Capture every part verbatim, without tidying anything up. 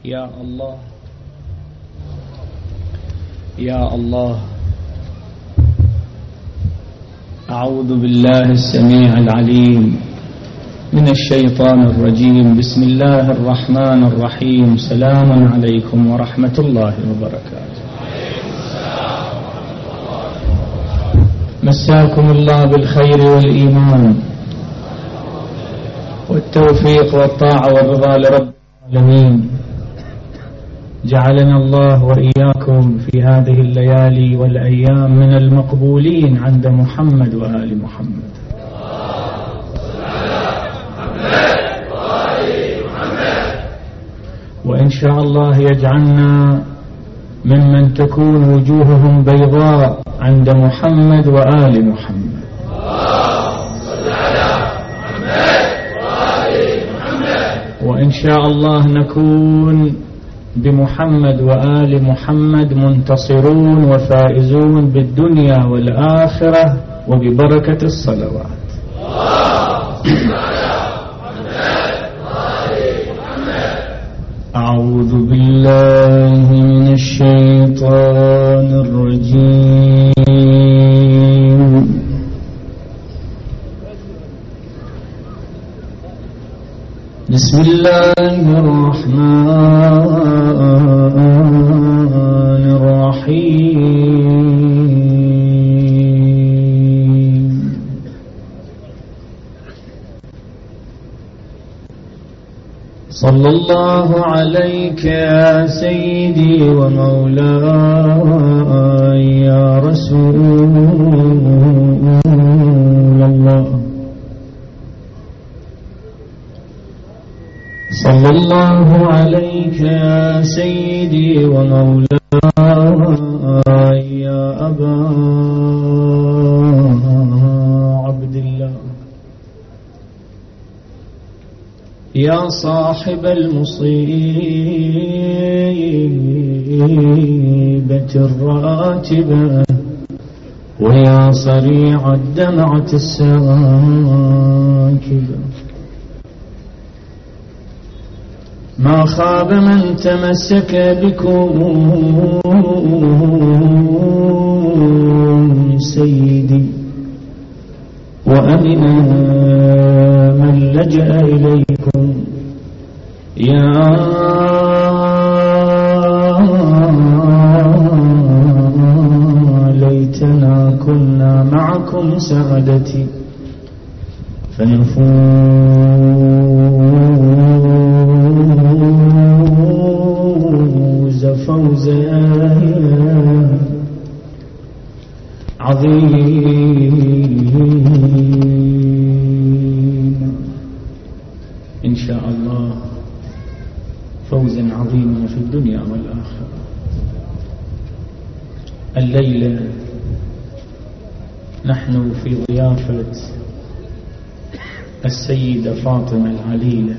يا الله يا الله، أعوذ بالله السميع العليم من الشيطان الرجيم. بسم الله الرحمن الرحيم. سلام عليكم ورحمة الله وبركاته. مساكم الله بالخير والإيمان والتوفيق والطاعة والرضا لرب العالمين. جعلنا الله وإياكم في هذه الليالي والأيام من المقبولين عند محمد وآل محمد. وإن شاء الله يجعلنا ممن تكون وجوههم بيضاء عند محمد وآل محمد. وإن شاء الله نكون بمحمد وآل محمد منتصرون وفائزون بالدنيا والآخرة وببركة الصلوات. أعوذ بالله من الشيطان الرجيم. بسم الله الرحمن الرحيم. صلى الله عليك يا سيدي ومولاي يا رسول الله. صلى الله عليك يا سيدي ومولاي يا أبا عبد الله، يا صاحب المصيبة الراتبة، ويا صريع الدمعة الساكبة. ما خاب من تمسك بكم سيدي، وأمن من لجأ إليكم. يا ليتنا كنا معكم سعادتي فنفوز فوزا عظيما إن شاء الله، فوزا عظيما في الدنيا والآخرة. الليلة نحن في ضيافة السيدة فاطمة العليلة،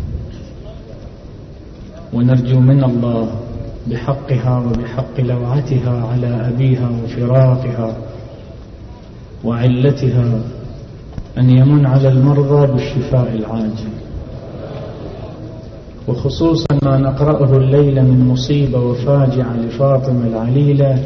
ونرجو من الله بحقها وبحق لوعتها على أبيها وفراقها وعلتها أن يمن على المرضى بالشفاء العاجل، وخصوصا ما نقرأه الليلة من مصيبة وفاجعة لفاطمة العليلة.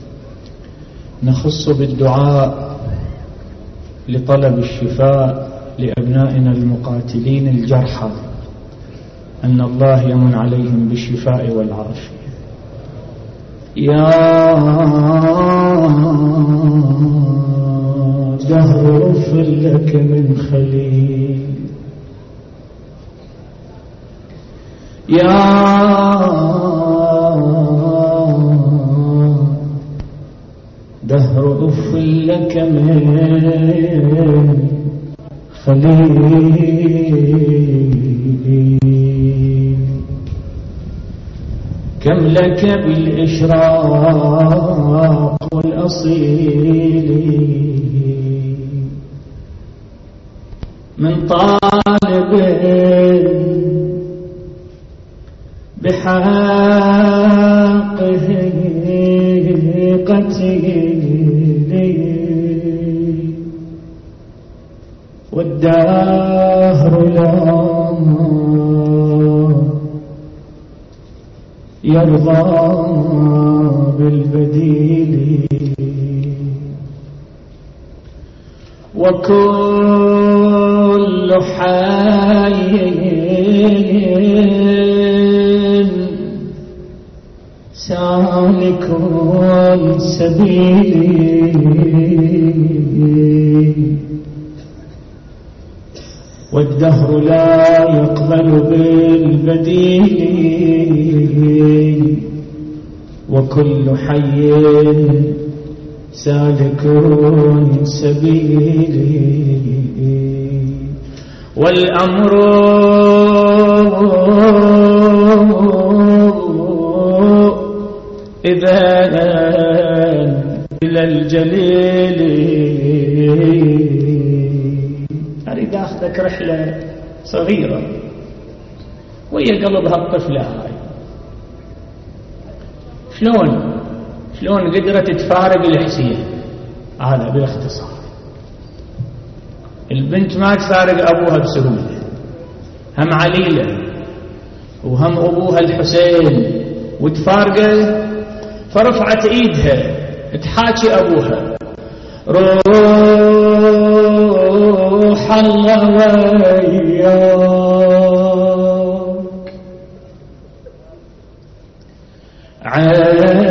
نخص بالدعاء لطلب الشفاء لأبنائنا المقاتلين الجرحى، أن الله يمن عليهم بالشفاء والعافية. يا دهر اغفر لك من خليل، يا دهر اغفر لك من خليل. كم لك بالإشراق والأصيل من طالب بحقه قتيل، والدهر لا يرضى بالبديل، وكل حي سالك سبيل، والدهر لا يقبل بالبديل، وكل حي سالك سبيل، والأمر إذا إلى الجليل. أريد أخذك رحلة صغيرة وهي قلبها الطفلة هاي، شلون شلون قدرت تفارق الحسين. هذا بالاختصار. البنت ما تفارق أبوها بسهولة، هم عليلة وهم أبوها الحسين وتفارقه، فرفعت ايدها تحاكي ابوها، روح الله وياك، عين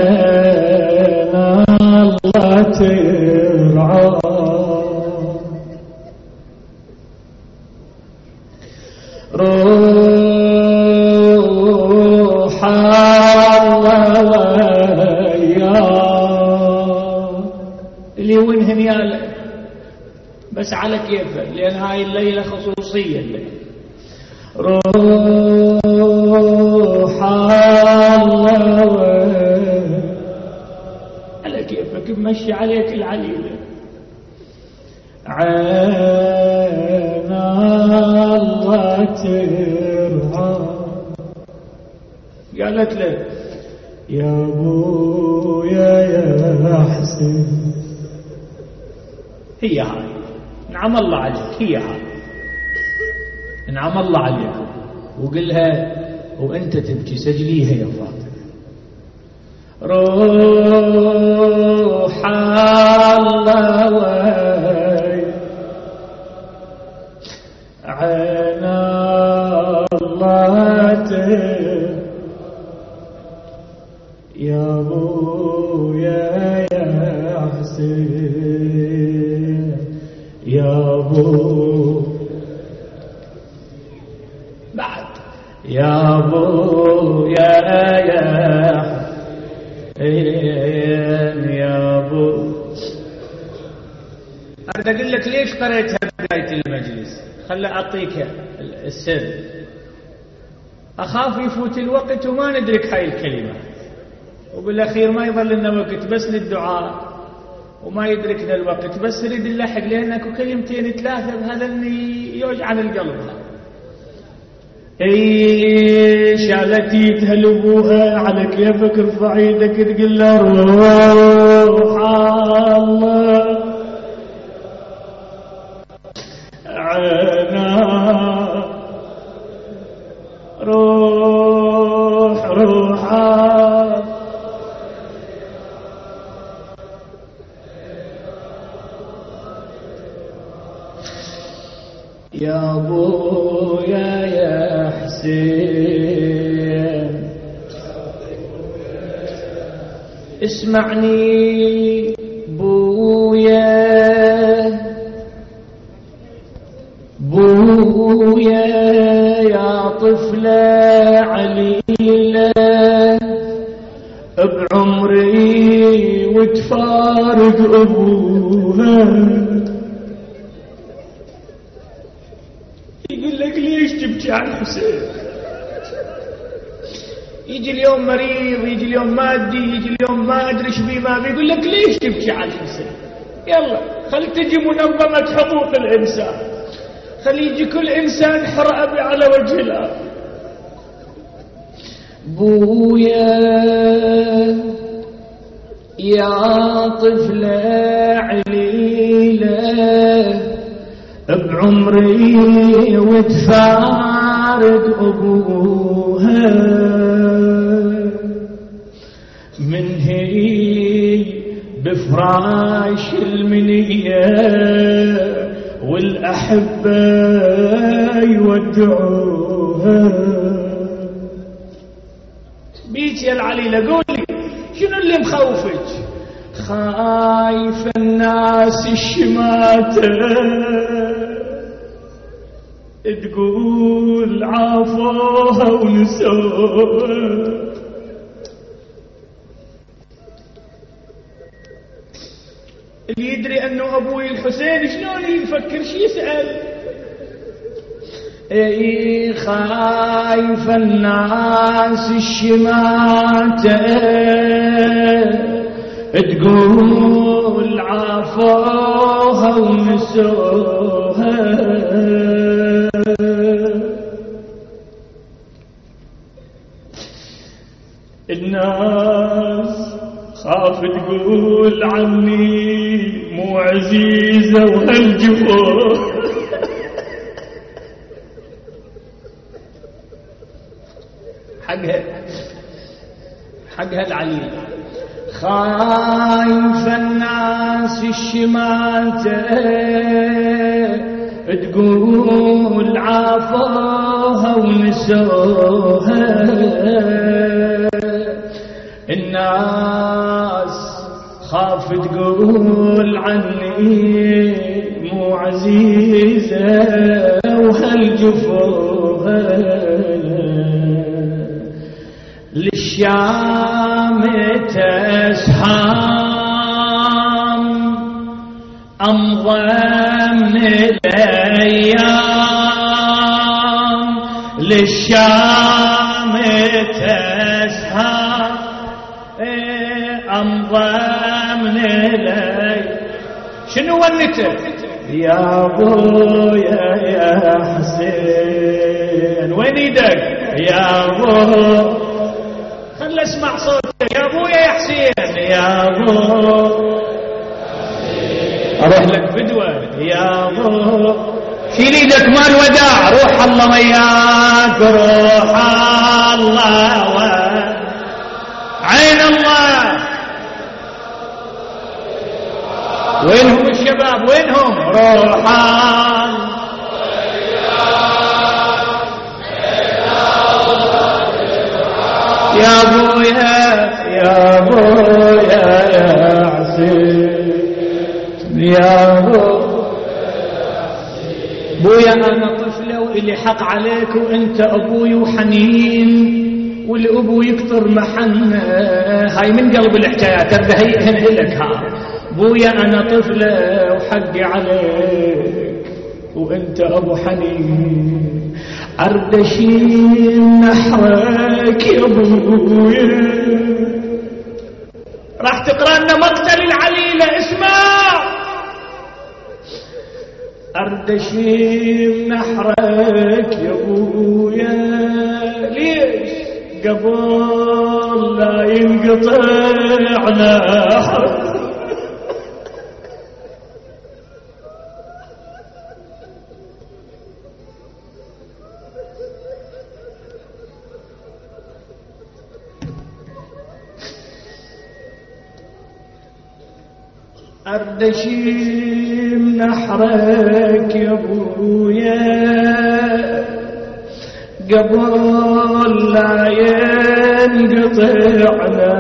الله ترعاك، روح اللي وينهن يا بس على كيفه، لأن هاي الليلة خصوصية الليلة. روح الله على كيفك، بمشي عليك العليلة، عين الله ترعى. قالت له يا ابويا يا حسين، هي هاي، نعم الله عليك، هي هاي، نعم الله عليك. وقلها وانت تبكي سجليها يا فاطمة، روح الله وي، عين الله تر، يا ابويا يا حسين، يا ابو بعد، يا ابويا يا حسين، يا ابو. أريد أقول لك ليش قريتها بداية المجلس، خل أعطيك السر. أخاف يفوت الوقت وما ندرك هاي الكلمات، وبالأخير ما يظل لنا وقت بس للدعاء وما يدركنا الوقت، بس نريد نلحق، لأنك كلمتين ثلاثة بهذا اللي يوجع القلب. اي شالتي تهلبوها على كيفك، ارفع ايدك تقول له روح الله، عنا روح روح يا ابويا يا حسين، اسمعني بويا بويا يا طفلة عليلة بعمري وتفارق ابوها. تبكي عن حسين، يجي اليوم مريض، يجي اليوم مادي، يجي اليوم ما ادري ايش بيه ما بيقول لك ليش تبكي عن حسين؟ يلا خل تجي منظمة حقوق الانسان، خل يجي كل انسان حرقه على وجه الارض. بويا يا طفلة عليلة بعمري وتفارق أبوها، من هي بفراش المنية والأحبة يودعوها. بيك يا العليلة قولي شنو اللي مخوفك؟ خايف الناس الشماتة تقول عافوها ونسوها. اللي يدري انه ابوي الحسين شلون يفكر شي يسأل. اي خايف الناس الشماتة تقول عافوها ونسوها. الناس خاف تقول عني مو عزيزة وهالجفوف. حقها حقها العليل. خايف الناس الشماتة تقول عافوها ونسوها. الناس خاف تقول عني مو عزيزة وهالجفوها. للشام تسحام أمضى من الأيام. للشام تسحام أمضى من الأيام. شنو ونته؟ يا ابويا يا حسين وين ايدك يا ابو؟ خل اسمع صوتك يا ابويا يا حسين. يا ابو اروح لك فدوه يا ابو. شيل ايدك مال وداع. روح الله وياك روح الله عين الله. وينهم الشباب وينهم؟ روح يا ابويا يا ابويا يا حسين يا ابو. ابويا انا طفله واللي حق عليك وانت ابوي وحنين والابو يكثر محنه. هاي من قلب الحكايات اربهيئهن لك. ها ابويا انا طفله وحقي عليك وانت ابو حنين. اردشين نحرك يا ابويا. راح تقرا لنا مقتل العليله. اسمع. اردشين نحرك يا ابويا. ليش؟ قبل لا ينقطع نحرك. أردشيم نحرك يا ابويا قبل لا ينقطع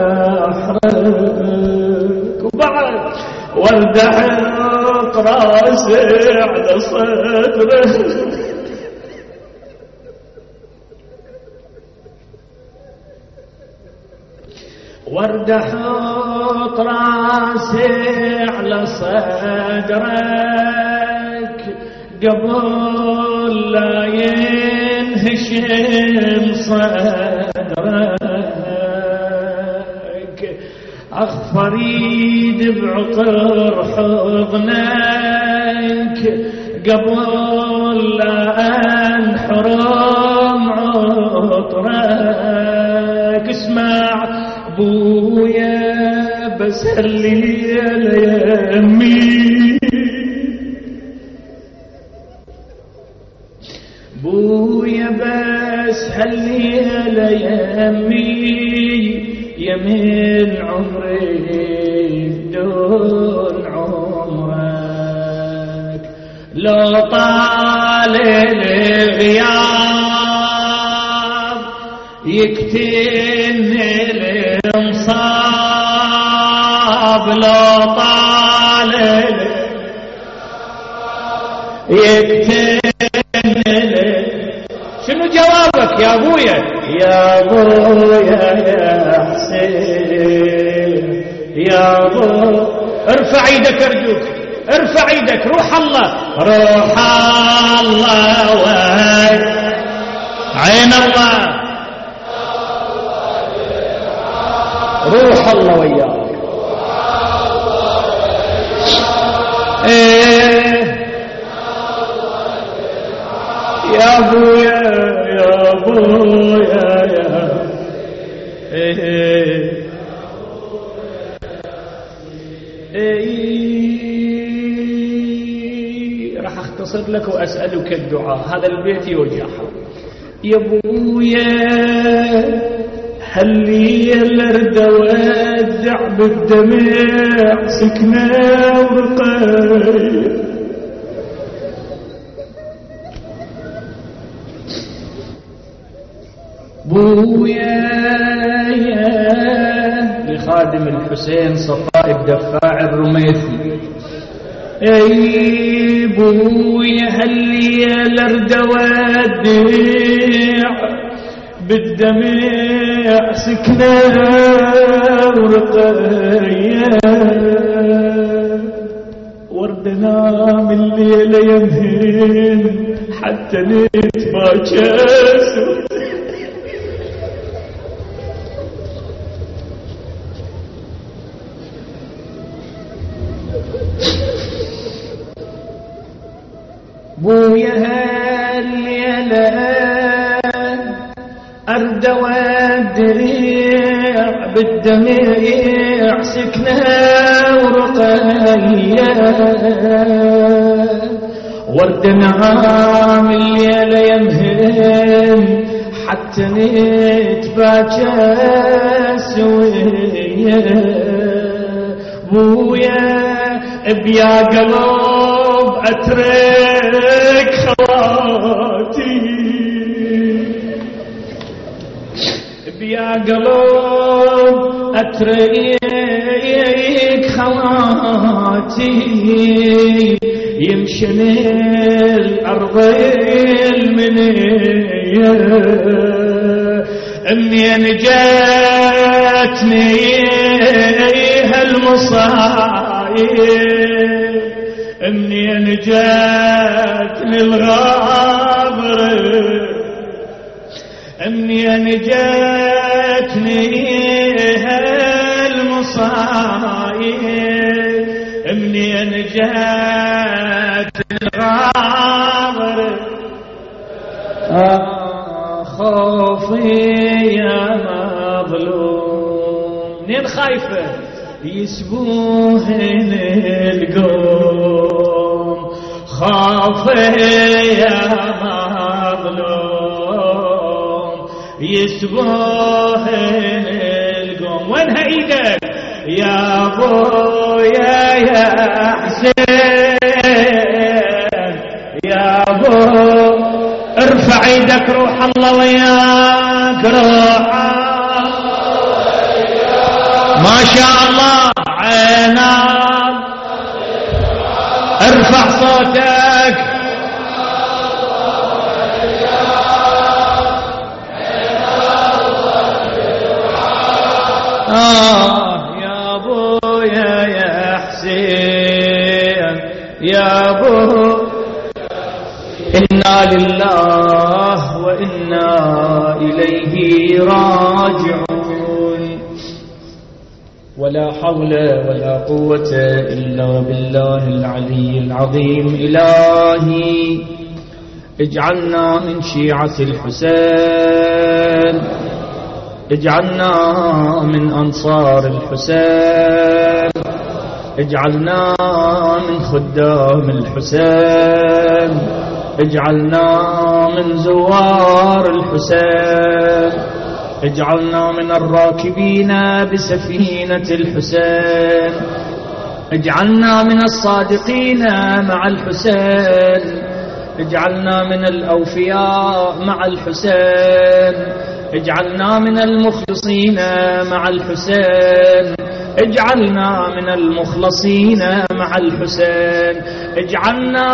نحرك. وبعد واردعق راسي على صدره. واردحق راسي على صدرك قبل لا ينهشم صدرك. اخفر ايد بعطر حضنك قبل لا انحرم عطرك. اسمع ابويا بس هالليلة يا امي. ابويا بس هالليلة يا امي يمين عمري بدون عمرك، لو طال الغياب يكتني الانصاب، لو طال يكتني. شنو جوابك يا ابويا؟ يا ابويا يا حسين يا ابو، ارفع ايدك ارجوك، ارفع ايدك. روح الله، روح الله وين عين الله، روح الله وياك. ايه يا ابويا يا ابويا يا ايه ايه. راح اختصر لك واسالك الدعاء، هذا البيت يوجعها. يا ابويا هل لي الارض ودع بالدمع سكنه ورقيه، بويا لخادم الحسين صفاء الدفاع الرميثي. اي بويا هل لي الارض ودع بالدمع سكنه ورقيه، ورد نام الليله يمهن حتى نتباكى. بويا هالليلة أرد والدريع بالدميع سكنها ورقية، ورد نعام الليلة يمهن حتى نتباكى سوية. بويا بيا قلب أترك خواتي، بيا قلب أترك خواتي، يمشن الأرض المنية، منين جاتني هالمصايب، منين جاتني الغابر، منين جاتني هالمصايب، منين جاتني الغابر. خوفي يا مظلوم، منين خايفة؟ يسبوهن القوم، خافي يا مظلوم يسبوهن القوم. وينها ايدك يا ابويا يا حسين يا ابو، ارفع ايدك. روح الله وياك، روح ما شاء الله عيناك، ارفع صوتك. آه يا ابويا يا حسين يا ابو، إنا لله وإنا إليه راجعون. ولا حول ولا قوة إلا بالله العلي العظيم. إلهي اجعلنا من شيعة الحسين، اجعلنا من أنصار الحسين، اجعلنا من خدام الحسين، اجعلنا من زوار الحسين. اجعلنا من الراكبين بسفينة الحسين، اجعلنا من الصادقين مع الحسين، اجعلنا من الأوفياء مع الحسين، اجعلنا من المخلصين مع الحسين، اجعلنا من المخلصين مع الحسين، اجعلنا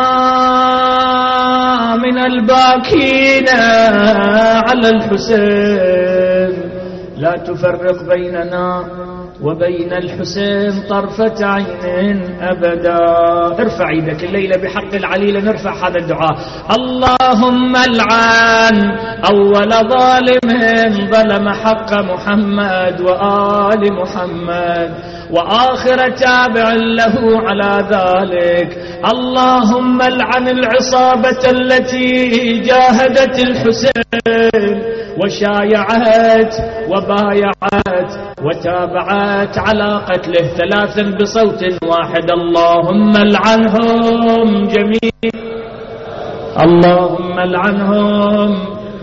من الباكين على الحسين، لا تفرق بيننا وبين الحسين طرفة عين أبدا. ارفع يدك الليلة بحق العليل، نرفع هذا الدعاء. اللهم العن أول ظالم ظلم حق محمد وآل محمد، وآخر تابع له على ذلك. اللهم العن العصابة التي جاهدت الحسين وشايعت وبايعت وتابعت على قتله ثلاثا بصوت واحد. اللهم العنهم جميعا، اللهم العنهم،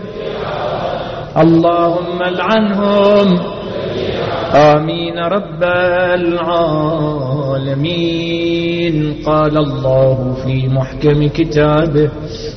اللهم العنهم، آمين رب العالمين. قال الله في محكم كتابه: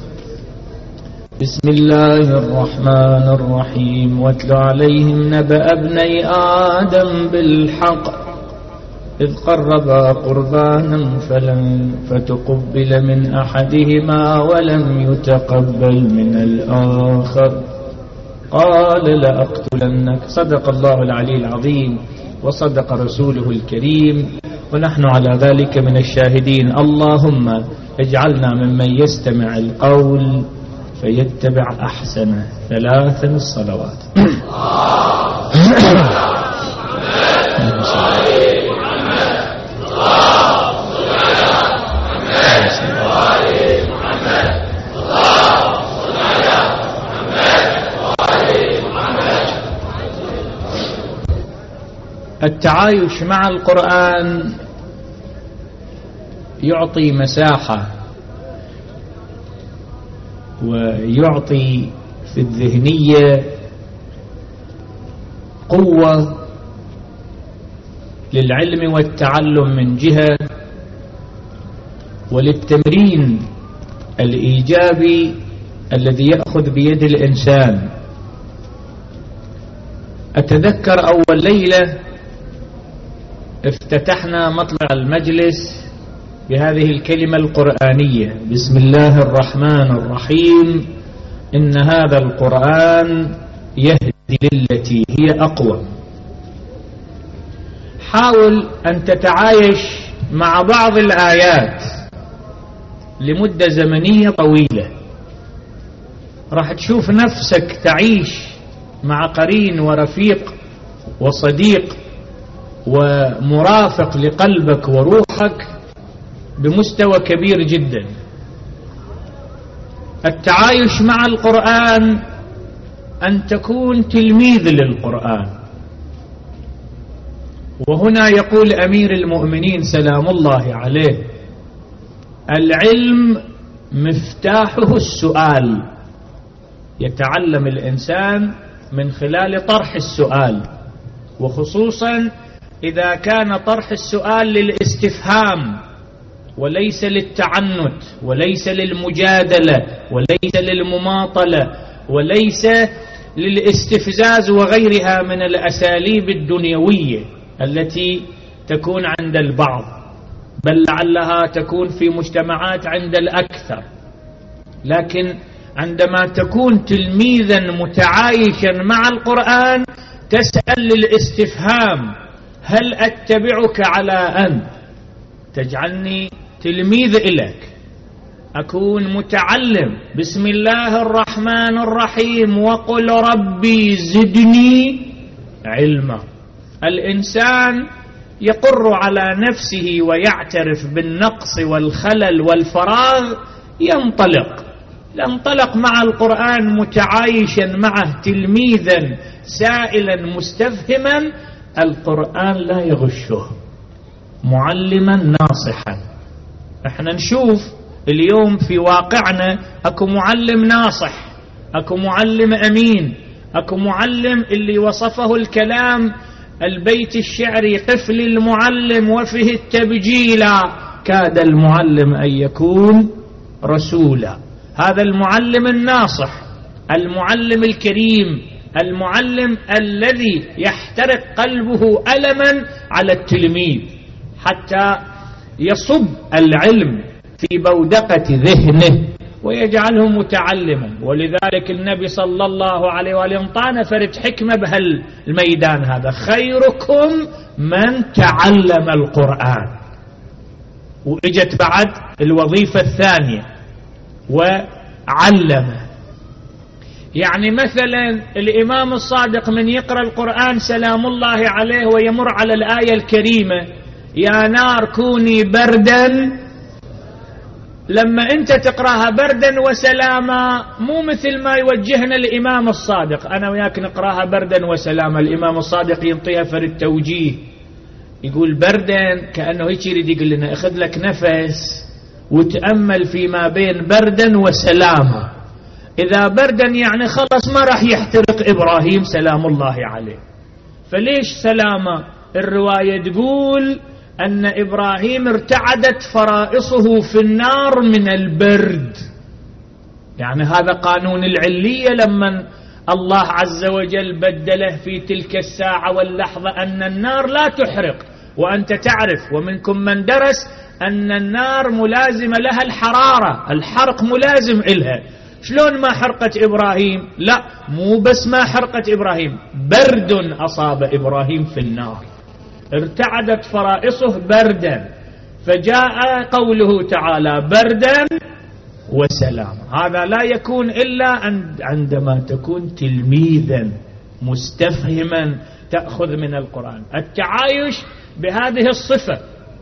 بسم الله الرحمن الرحيم. واتل عليهم نبأ ابني آدم بالحق إذ قربا قربانا فلم فتقبل من أحدهما ولم يتقبل من الآخر قال لأقتلنك. صدق الله العلي العظيم وصدق رسوله الكريم، ونحن على ذلك من الشاهدين. اللهم اجعلنا ممن يستمع القول فيتبع أحسنه. ثلاثا الصلوات. التعايش مع القرآن يعطي مساحة ويعطي في الذهنية قوة للعلم والتعلم من جهة، وللتمرين الإيجابي الذي يأخذ بيد الإنسان. أتذكر أول ليلة افتتحنا مطلع المجلس بهذه الكلمة القرآنية: بسم الله الرحمن الرحيم، إن هذا القرآن يهدي للتي هي أقوى. حاول أن تتعايش مع بعض الآيات لمدة زمنية طويلة، راح تشوف نفسك تعيش مع قرين ورفيق وصديق ومرافق لقلبك وروحك بمستوى كبير جدا. التعايش مع القرآن أن تكون تلميذ للقرآن. وهنا يقول أمير المؤمنين سلام الله عليه: العلم مفتاحه السؤال. يتعلم الإنسان من خلال طرح السؤال، وخصوصا إذا كان طرح السؤال للاستفهام وليس للتعنت وليس للمجادلة وليس للمماطلة وليس للاستفزاز وغيرها من الأساليب الدنيوية التي تكون عند البعض، بل لعلها تكون في مجتمعات عند الأكثر. لكن عندما تكون تلميذا متعايشا مع القرآن تسأل للاستفهام: هل أتبعك على أن تجعلني تلميذ إليك، أكون متعلم؟ بسم الله الرحمن الرحيم وقل ربي زدني علما. الإنسان يقر على نفسه ويعترف بالنقص والخلل والفراغ، ينطلق ينطلق مع القرآن متعايشا معه تلميذا سائلا مستفهما. القرآن لا يغشه، معلما ناصحا. احنا نشوف اليوم في واقعنا اكو معلم ناصح، اكو معلم امين، أكو معلم اللي وصفه الكلام البيت الشعري: طفل المعلم وفيه التبجيلا، كاد المعلم أن يكون رسولا. هذا المعلم الناصح، المعلم الكريم، المعلم الذي يحترق قلبه ألما على التلميذ حتى يصب العلم في بودقة ذهنه ويجعله متعلما. ولذلك النبي صلى الله عليه وآله انطانا فرد حكمة بهالميدان هذا: خيركم من تعلم القرآن. وإجت بعد الوظيفة الثانية: وعلمه. يعني مثلا الإمام الصادق من يقرأ القرآن سلام الله عليه ويمر على الآية الكريمة: يا نار كوني بردا، لما أنت تقرأها بردا وسلاما مو مثل ما يوجهنا الإمام الصادق. أنا وياك نقرأها بردا وسلاما، الإمام الصادق ينطيها فرد توجيه، يقول بردا كأنه هيك يريد يقول لنا: اخذ لك نفس وتأمل فيما بين بردا وسلاما. إذا بردا يعني خلص ما راح يحترق إبراهيم سلام الله عليه. فليش سلاما؟ الرواية تقول أن إبراهيم ارتعدت فرائصه في النار من البرد. يعني هذا قانون العلية لما الله عز وجل بدله في تلك الساعة واللحظة أن النار لا تحرق. وأنت تعرف ومنكم من درس أن النار ملازمة لها الحرارة، الحرق ملازم إلها. شلون ما حرقت إبراهيم؟ لا، مو بس ما حرقت إبراهيم، برد أصاب إبراهيم في النار، ارتعدت فرائصه بردا. فجاء قوله تعالى: بردا وسلام. هذا لا يكون إلا عندما تكون تلميذا مستفهما تأخذ من القرآن. التعايش بهذه الصفة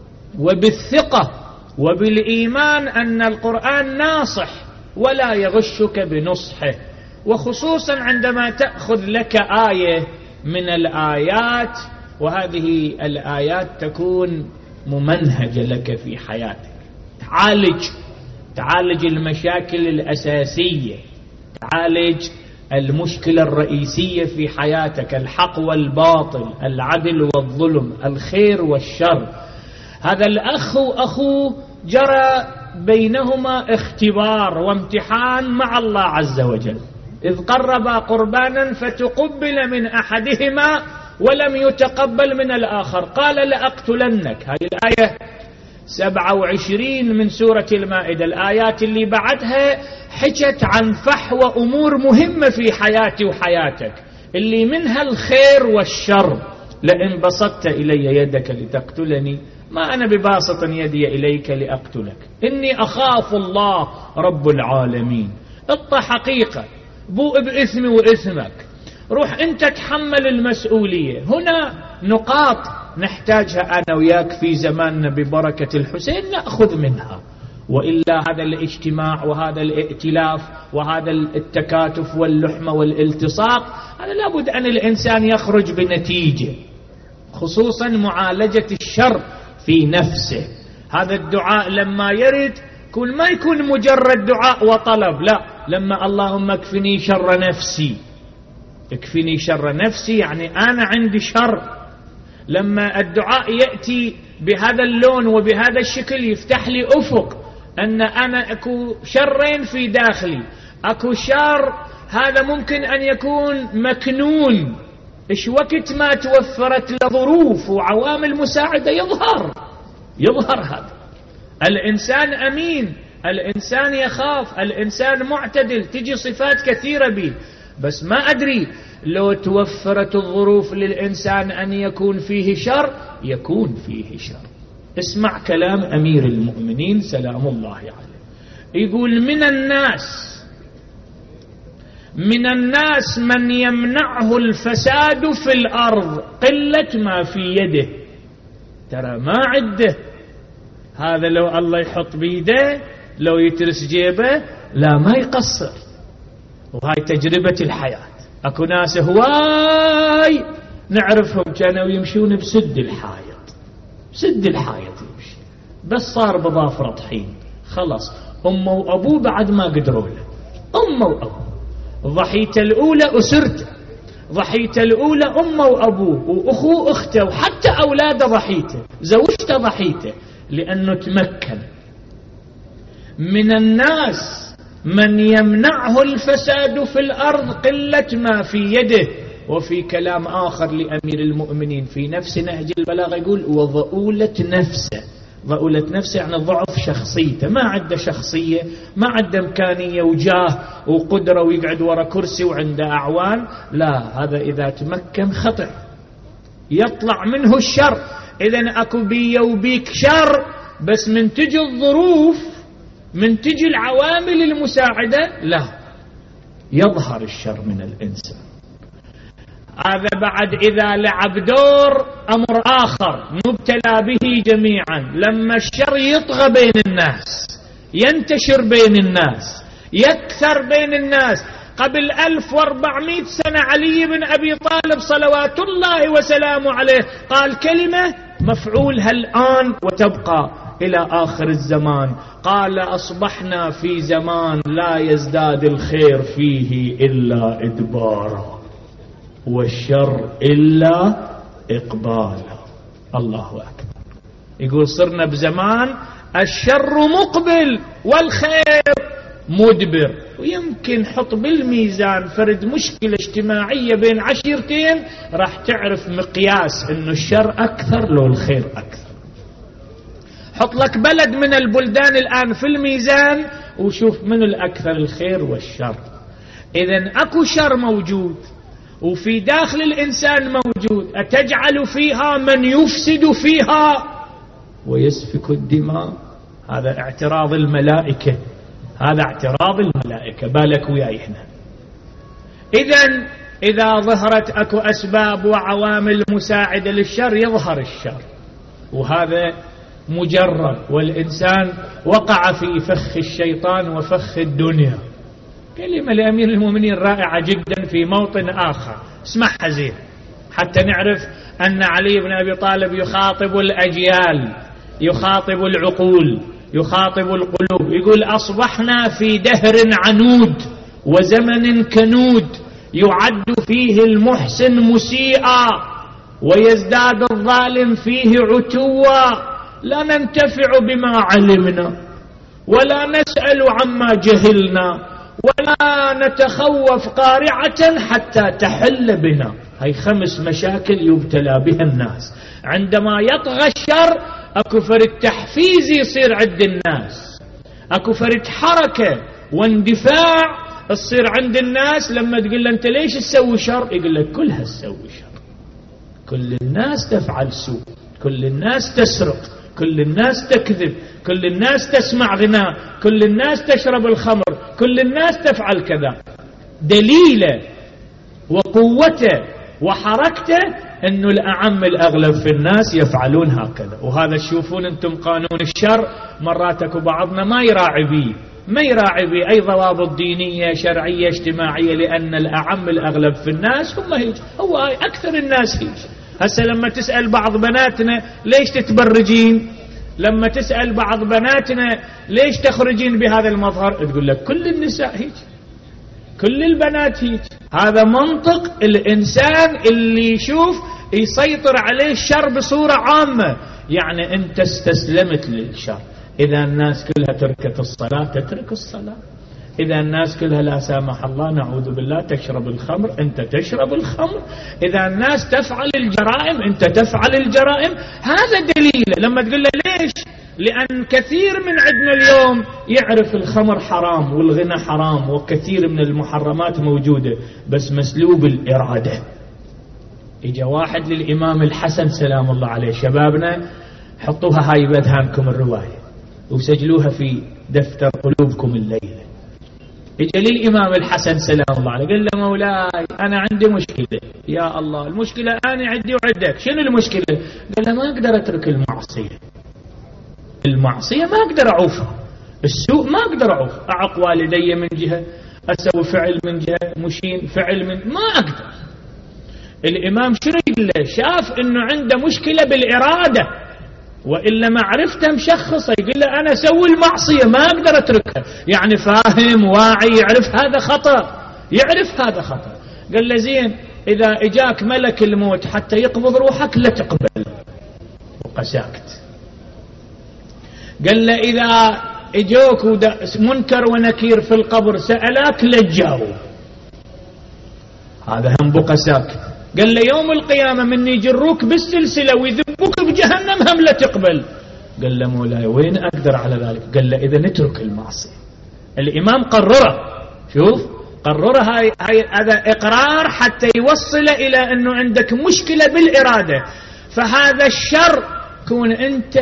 وبالثقة وبالإيمان أن القرآن ناصح ولا يغشك بنصحه، وخصوصا عندما تأخذ لك آية من الآيات، وهذه الآيات تكون ممنهجة لك في حياتك، تعالج تعالج المشاكل الأساسية، تعالج المشكلة الرئيسية في حياتك: الحق والباطل، العدل والظلم، الخير والشر. هذا الأخ وأخوه جرى بينهما اختبار وامتحان مع الله عز وجل، إذ قربا قربانا فتقبل من أحدهما ولم يتقبل من الآخر قال لأقتلنك. هذه الآية سبعة وعشرين من سورة المائدة. الآيات اللي بعدها حكت عن فحوى أمور مهمة في حياتي وحياتك، اللي منها الخير والشر. لئن بسطت إلي يدك لتقتلني ما أنا بباسط يدي إليك لأقتلك إني أخاف الله رب العالمين. اطة حقيقة، بوء بإثمي وإثمك، روح أنت تحمل المسؤولية. هنا نقاط نحتاجها أنا وياك في زماننا ببركة الحسين نأخذ منها، وإلا هذا الاجتماع وهذا الائتلاف وهذا التكاتف واللحمة والالتصاق هذا لابد أن الإنسان يخرج بنتيجة، خصوصا معالجة الشر في نفسه. هذا الدعاء لما يرد كل ما يكون مجرد دعاء وطلب، لا، لما اللهم اكفني شر نفسي، اكفني شر نفسي يعني أنا عندي شر. لما الدعاء يأتي بهذا اللون وبهذا الشكل يفتح لي أفق أن أنا أكو شرين في داخلي، أكو شر هذا ممكن أن يكون مكنون، إيش وقت ما توفرت له ظروف وعوامل مساعدة يظهر يظهر هذا. الإنسان أمين، الإنسان يخاف، الإنسان معتدل، تجي صفات كثيرة به، بس ما أدري لو توفرت الظروف للإنسان أن يكون فيه شر يكون فيه شر. اسمع كلام أمير المؤمنين سلام الله عليه، يقول: من الناس من الناس من يمنعه الفساد في الأرض قلة ما في يده. ترى ما عده، هذا لو الله يحط بيده لو يترس جيبه لا ما يقصر. وهاي تجربة الحياة. أكو ناس هواي نعرفهم كانوا يمشون بسد الحائط، سد الحائط يمشي، بس صار بضافرة طحين خلص. أمه وأبوه بعد ما قدروا له، أمه وأبوه ضحيته الأولى أسرته ضحيته الأولى أمه وأبوه وأخوه أخته وحتى أولاده ضحيته، زوجته ضحيته، لأنه تمكن. من الناس من يمنعه الفساد في الأرض قلة ما في يده. وفي كلام آخر لأمير المؤمنين في نفس نهج البلاغة يقول وضؤولة نفسه. ضؤولة نفسه يعني ضعف شخصيته، ما عنده شخصية، ما عنده إمكانية وجاه وقدرة ويقعد ورا كرسي وعنده أعوان. لا، هذا إذا تمكن خطر يطلع منه الشر. إذن أكو بي وبيك شر، بس من تجي الظروف، من تجي العوامل المساعدة، لا، يظهر الشر من الإنسان. هذا بعد إذا لعب دور أمر آخر نبتلى به جميعا، لما الشر يطغى بين الناس، ينتشر بين الناس، يكثر بين الناس. قبل ألف واربعمائة سنة علي بن أبي طالب صلوات الله وسلامه عليه قال كلمة مفعولها الآن وتبقى إلى آخر الزمان. قال أصبحنا في زمان لا يزداد الخير فيه إلا إدبارا والشر إلا إقبالا. الله أكبر. يقول صرنا بزمان الشر مقبل والخير مدبر. ويمكن حط بالميزان فرد مشكلة اجتماعية بين عشيرتين راح تعرف مقياس انه الشر اكثر لو الخير اكثر. حط لك بلد من البلدان الان في الميزان وشوف من الاكثر الخير والشر. اذن اكو شر موجود وفي داخل الانسان موجود، اتجعل فيها من يفسد فيها ويسفك الدماء. هذا اعتراض الملائكة، هذا اعتراض الملائكة، بالك وياي هنا. إذن إذا ظهرت أكو أسباب وعوامل مساعدة للشر يظهر الشر، وهذا مجرد. والإنسان وقع في فخ الشيطان وفخ الدنيا. كلمة لأمير المؤمنين رائعة جدا في موطن آخر، اسمعها زين حتى نعرف أن علي بن أبي طالب يخاطب الأجيال، يخاطب العقول، يخاطب القلوب. يقول أصبحنا في دهر عنود وزمن كنود يعد فيه المحسن مسيئا ويزداد الظالم فيه عتوا. لا ننتفع بما علمنا ولا نسأل عما جهلنا ولا نتخوف قارعة حتى تحل بنا. هاي خمس مشاكل يبتلى بها الناس. عندما يطغى الشر اكو فرد تحفيز يصير عند الناس، اكو فرد حركة واندفاع تصير عند الناس. لما تقول له انت ليش تسوي شر يقول لك كلها تسوي شر، كل الناس تفعل سوء، كل الناس تسرق، كل الناس تكذب، كل الناس تسمع غناء، كل الناس تشرب الخمر، كل الناس تفعل كذا. دليله وقوته وحركته انه الاعم الاغلب في الناس يفعلون هكذا. وهذا تشوفون انتم قانون الشر مراتك وبعضنا ما يراعي بيه، ما يراعي بيه اي ضوابط دينيه شرعيه اجتماعيه، لان الاعم الاغلب في الناس هم هيك، هو اكثر الناس هيك. هسه لما تسال بعض بناتنا ليش تتبرجين، لما تسال بعض بناتنا ليش تخرجين بهذا المظهر، تقول لك كل النساء هيك، كل البنات هيك. هذا منطق الإنسان اللي يشوف يسيطر عليه الشر بصورة عامة. يعني أنت استسلمت للشر. إذا الناس كلها تركت الصلاة تترك الصلاة، إذا الناس كلها لا سامح الله نعوذ بالله تشرب الخمر أنت تشرب الخمر، إذا الناس تفعل الجرائم أنت تفعل الجرائم. هذا دليل. لما تقول له ليش؟ لأن كثير من عندنا اليوم يعرف الخمر حرام والغنى حرام وكثير من المحرمات موجودة، بس مسلوب الإرادة. إجا واحد للإمام الحسن سلام الله عليه، شبابنا حطوها هاي بذهانكم الرواية وسجلوها في دفتر قلوبكم الليلة. إجا للإمام الحسن سلام الله عليه قال له مولاي أنا عندي مشكلة. يا الله المشكلة أنا عندي وعندك، شنو المشكلة؟ قال له ما أقدر أترك المعصية، المعصية ما أقدر أعوفها، السوء ما أقدر أعوف، أعق والدي من جهة، أسوي فعل من جهة، مشين فعل من، ما أقدر. الإمام شنو يقول له؟ شاف إنه عنده مشكلة بالإرادة، وإلا ما عرفته مشخصة. يقول له أنا أسوي المعصية ما أقدر أتركها، يعني فاهم واعي يعرف هذا خطأ، يعرف هذا خطأ. قال له زين إذا إجاك ملك الموت حتى يقبض روحك لا تقبل وقساكت. قال له إذا إجوك منكر ونكير في القبر سألاك لا تجاوب، هذا هم بقساك. قال له يوم القيامة من يجروك بالسلسلة ويذبوك بجهنم هم لا تقبل. قال له مولاي وين أقدر على ذلك؟ قال له إذا نترك المعصية. الإمام قرره، شوف قرره، هاي هذا إقرار حتى يوصل إلى أنه عندك مشكلة بالإرادة. فهذا الشر كون أنت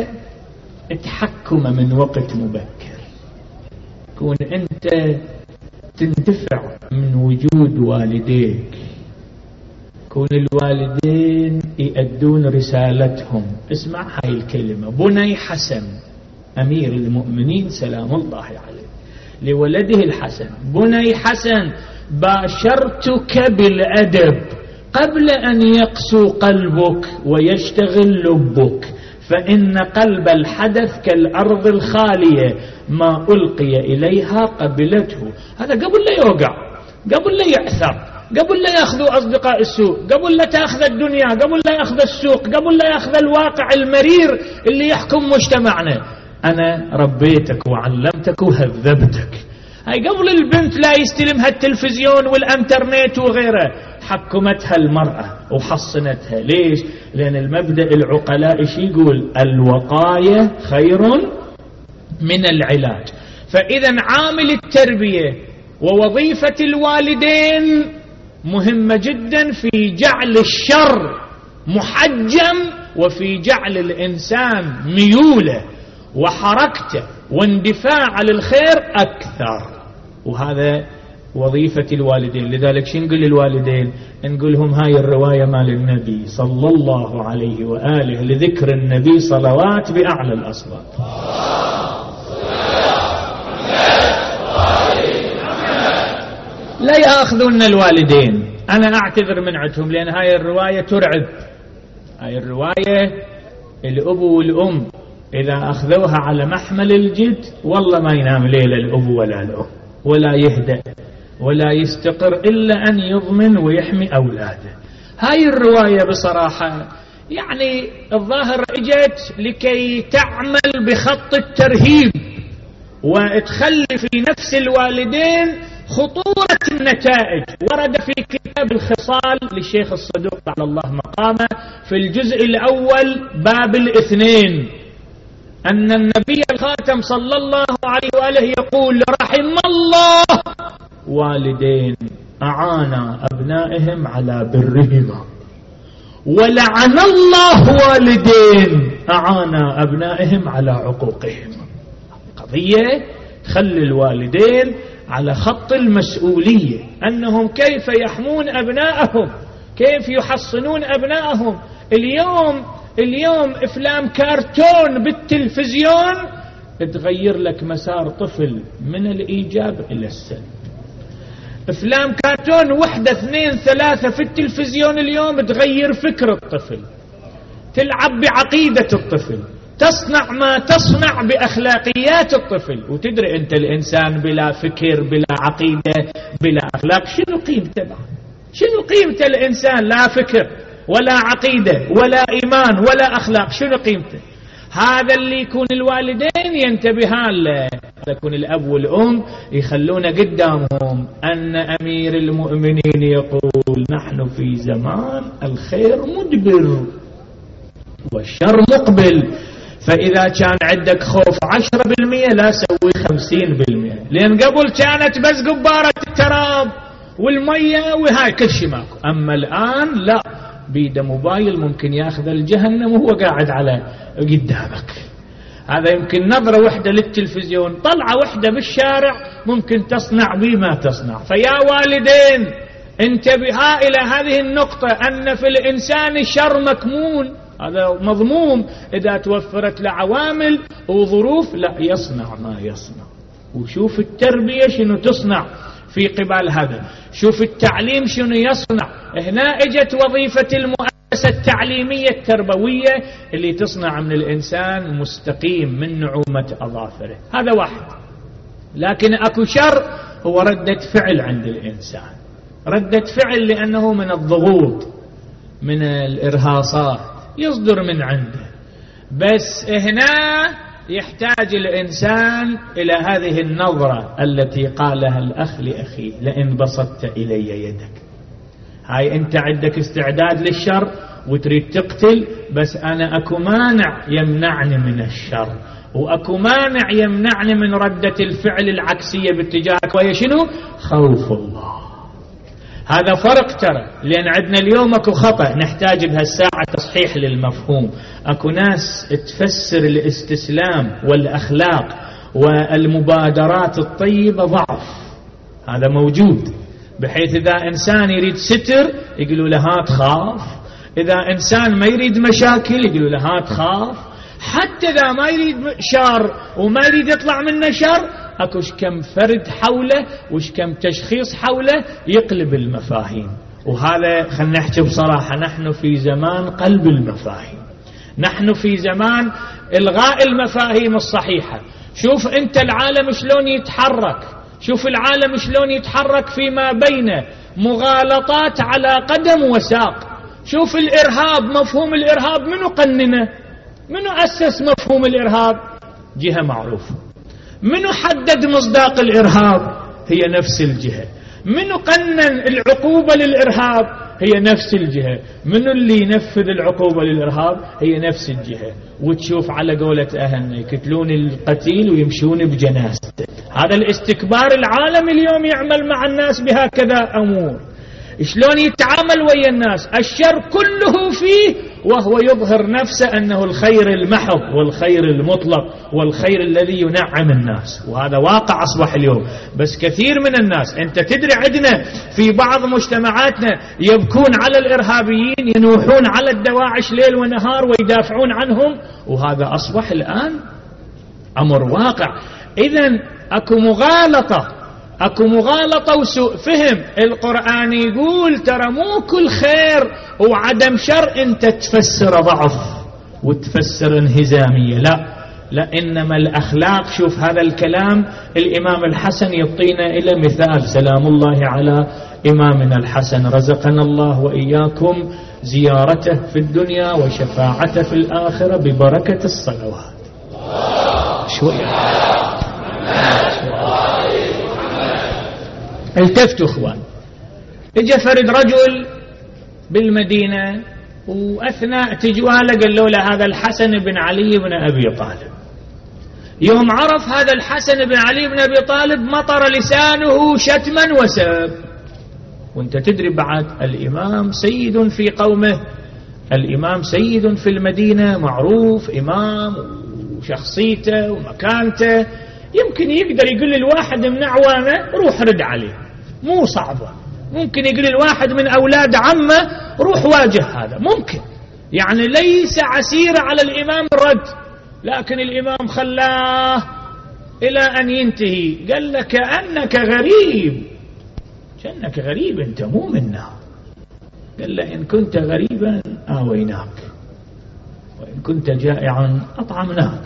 تحكم من وقت مبكر، كون أنت تنتفع من وجود والديك، كون الوالدين يؤدون رسالتهم. اسمع هاي الكلمة، بني حسن أمير المؤمنين سلام الله عليه لولده الحسن: بني حسن باشرتك بالأدب قبل أن يقسو قلبك ويشتغل لبك، فإن قلب الحدث كالأرض الخالية ما ألقي إليها قبلته. هذا قبل لا يوقع، قبل لا يعثر، قبل لا يأخذوا أصدقاء السوق، قبل لا تأخذ الدنيا، قبل لا يأخذ السوق، قبل لا يأخذ الواقع المرير اللي يحكم مجتمعنا. أنا ربيتك وعلمتك وهذبتك. هاي قبل البنت لا يستلمها التلفزيون والانترنت وغيره، حكمتها المرأة وحصنتها. ليش؟ لأن المبدأ العقلاء ايش يقول؟ الوقاية خير من العلاج. فإذا عامل التربية ووظيفة الوالدين مهمة جدا في جعل الشر محجم، وفي جعل الإنسان ميوله وحركته واندفاع للخير أكثر. وهذا وظيفة الوالدين. لذلك شو نقول للوالدين؟ نقولهم هاي الرواية مال النبي صلى الله عليه وآله لذكر النبي صلوات بأعلى الأصوات. لا يأخذون الوالدين، أنا أعتذر من عندهم، لأن هاي الرواية ترعب. هاي الرواية الأب والأم إذا أخذوها على محمل الجد والله ما ينام ليلة الأب ولا الأم، ولا يهدأ ولا يستقر إلا أن يضمن ويحمي أولاده. هاي الرواية بصراحة يعني الظاهر اجت لكي تعمل بخط الترهيب وتخلي في نفس الوالدين خطورة النتائج. ورد في كتاب الخصال للشيخ الصدوق على الله مقامه في الجزء الأول باب الاثنين أن النبي الخاتم صلى الله عليه وآله يقول: رحم الله والدين أعانا أبنائهم على برهما، ولعن الله والدين أعانا أبنائهم على عقوقهم. قضية تخلي الوالدين على خط المسؤولية، أنهم كيف يحمون أبنائهم، كيف يحصنون أبنائهم. اليوم اليوم أفلام كارتون بالتلفزيون تغير لك مسار طفل من الإيجاب إلى السلب. أفلام كارتون واحدة اثنين ثلاثة في التلفزيون اليوم تغير فكر الطفل، تلعب بعقيدة الطفل، تصنع ما تصنع بأخلاقيات الطفل. وتدري أنت الإنسان بلا فكر بلا عقيدة بلا أخلاق شنو قيمته؟ شنو قيمته الإنسان لا فكر ولا عقيدة ولا إيمان ولا أخلاق؟ شنو قيمته؟ هذا اللي يكون الوالدين ينتبهان له، يكون الأب والأم يخلون قدامهم أن أمير المؤمنين يقول: نحن في زمان الخير مدبر والشر مقبل، فإذا كان عندك خوف عشرة بالمئة لا سوي خمسين بالمئة، لأن قبل كانت بس قبارة التراب والمية وهاي كل شيء ماكو. أما الآن لا، بيده موبايل ممكن ياخذ الجهنم وهو قاعد على قدامك. هذا يمكن نظرة وحدة للتلفزيون، طلعة وحدة بالشارع ممكن تصنع بما تصنع. فيا والدين انتبها إلى هذه النقطة، أن في الإنسان شر مكمون، هذا مضموم. إذا توفرت له عوامل وظروف لا يصنع ما يصنع. وشوف التربية شنو تصنع في قبال هذا، شوف التعليم شنو يصنع. هنا اجت وظيفة المؤسسة التعليمية التربوية اللي تصنع من الإنسان مستقيم من نعومة أظافره. هذا واحد. لكن أكو شر هو ردة فعل عند الإنسان، ردة فعل لأنه من الضغوط من الإرهاصات يصدر من عنده. بس هنا يحتاج الإنسان إلى هذه النظرة التي قالها الأخ لأخيه: لئن بسطت إلي يدك. هاي أنت عندك استعداد للشر وتريد تقتل، بس أنا أكو مانع يمنعني من الشر، وأكو مانع يمنعني من ردة الفعل العكسية باتجاهك، وهي شنو؟ خوف الله. هذا فرق ترى، لأن عندنا اليوم أكو خطأ نحتاج بهالساعة تصحيح للمفهوم. أكو ناس تفسر الاستسلام والأخلاق والمبادرات الطيبة ضعف، هذا موجود، بحيث إذا إنسان يريد ستر يقولوا له ها تخاف، إذا إنسان ما يريد مشاكل يقولوا له ها تخاف، حتى إذا ما يريد شر وما يريد يطلع منه شر أكوش كم فرد حوله وش كم تشخيص حوله يقلب المفاهيم. وهذا خلنا نحكي بصراحة، نحن في زمان قلب المفاهيم، نحن في زمان إلغاء المفاهيم الصحيحة. شوف أنت العالم شلون يتحرك، شوف العالم شلون يتحرك فيما بينه مغالطات على قدم وساق. شوف الإرهاب، مفهوم الإرهاب منو قننه؟ منو أسس مفهوم الإرهاب؟ جهة معروفة. منو حدد مصداق الإرهاب؟ هي نفس الجهة. منو قنن العقوبة للإرهاب؟ هي نفس الجهة. منو اللي ينفذ العقوبة للإرهاب؟ هي نفس الجهة. وتشوف على قولة أهلنا يقتلون القتيل ويمشون بجنازته. هذا الاستكبار العالمي اليوم يعمل مع الناس بهكذا أمور. شلون يتعامل ويا الناس؟ الشر كله فيه، وهو يظهر نفسه أنه الخير المحض والخير المطلق والخير الذي ينعم الناس. وهذا واقع أصبح اليوم. بس كثير من الناس، أنت تدري عندنا في بعض مجتمعاتنا يبكون على الإرهابيين، ينوحون على الدواعش ليل ونهار ويدافعون عنهم، وهذا أصبح الآن أمر واقع. إذن أكو مغالطة، أكو مغالطة وسوء فهم. القرآن يقول ترى مو كل خير وعدم شر أنت تفسر ضعف وتفسر انهزامية، لا لا، إنما الأخلاق. شوف هذا الكلام الإمام الحسن يعطينا إلى مثال، سلام الله على إمامنا الحسن، رزقنا الله وإياكم زيارته في الدنيا وشفاعته في الآخرة ببركة الصلوات. شوية التفتوا اخوان. اجى فرد رجل بالمدينة واثناء تجواله قالوا له هذا الحسن بن علي بن ابي طالب. يوم عرف هذا الحسن بن علي بن ابي طالب مطر لسانه شتما وسب. وانت تدري بعد الامام سيد في قومه، الامام سيد في المدينة، معروف امام وشخصيته ومكانته، يمكن يقدر يقول للواحد من اعوانه روح رد عليه، مو صعبة. ممكن يقول الواحد من أولاد عمه روح واجه هذا، ممكن، يعني ليس عسير على الإمام الرد. لكن الإمام خلاه إلى أن ينتهي، قال لك كأنك غريب، كأنك غريب أنت مو منا. قال له إن كنت غريبا آويناك، وإن كنت جائعا أطعمناك،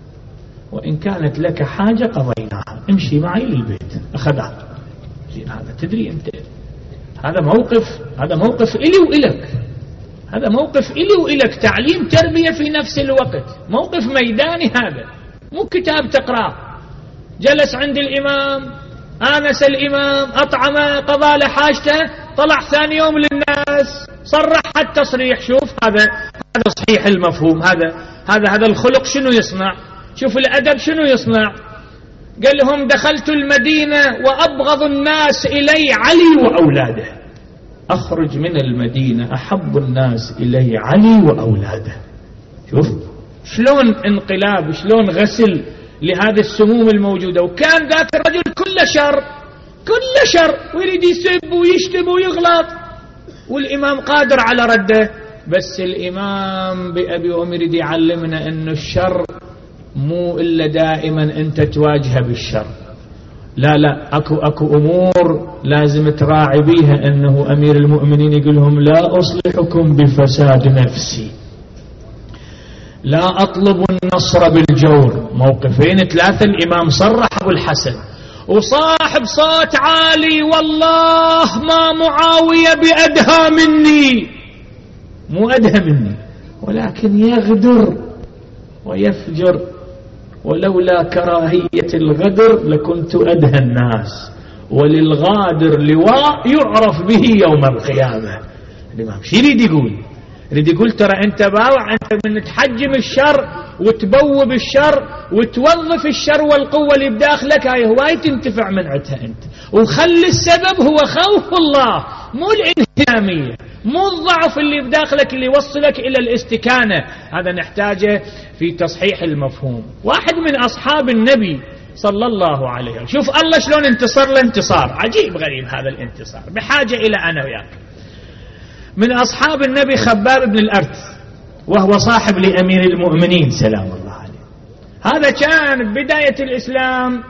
وإن كانت لك حاجة قضيناها، امشي معي للبيت. أخذها. هذا تدري أنت، هذا موقف، هذا موقف إلي وإلك، هذا موقف إلي وإلك، تعليم تربية في نفس الوقت، موقف ميداني، هذا مو كتاب تقرأ. جلس عند الإمام، آنس الإمام، أطعمه، قضى له حاجته، طلع ثاني يوم للناس صرح التصريح. شوف هذا هذا صحيح المفهوم، هذا هذا هذا الخلق شنو يصنع؟ شوف الأدب شنو يصنع؟ قال لهم دخلت المدينة وأبغض الناس إلي علي وأولاده، أخرج من المدينة أحب الناس إلي علي وأولاده. شوف شلون انقلاب، شلون غسل لهذه السموم الموجودة. وكان ذاك الرجل كل شر، كل شر، ويريد يسب ويشتم ويغلط، والإمام قادر على رده. بس الإمام بأبي وأمي يريد يعلمنا أن الشر مو إلا دائما أنت تواجه بالشر، لا لا، أكو أكو أمور لازم تراعي بيها. أنه أمير المؤمنين يقول لهم لا أصلحكم بفساد نفسي، لا أطلب النصر بالجور. موقفين ثلاثة الإمام صرح أبو الحسن، وصاحب صوت عالي، والله ما معاوية بأدهى مني، مو أدهى مني ولكن يغدر ويفجر، ولولا كراهية الغدر لكنت أدهى الناس، وللغادر لواء يعرف به يوم القيامة. الإمام شو يريد يقول؟ يريد يقول ترى أنت باوع، أنت من تحجم الشر وتبوب الشر وتوظف الشر والقوة اللي بداخلك، هاي هواي تنتفع من عدها أنت، وخلي السبب هو خوف الله مو الانهزامية، مو الضعف اللي بداخلك اللي يوصلك إلى الاستكانة. هذا نحتاجه في تصحيح المفهوم. واحد من أصحاب النبي صلى الله عليه وسلم، شوف الله شلون انتصر له انتصار عجيب غريب، هذا الانتصار بحاجة إلى أنا وياك. من أصحاب النبي خباب بن الأرث، وهو صاحب لأمير المؤمنين سلام الله عليه. هذا كان بداية الإسلام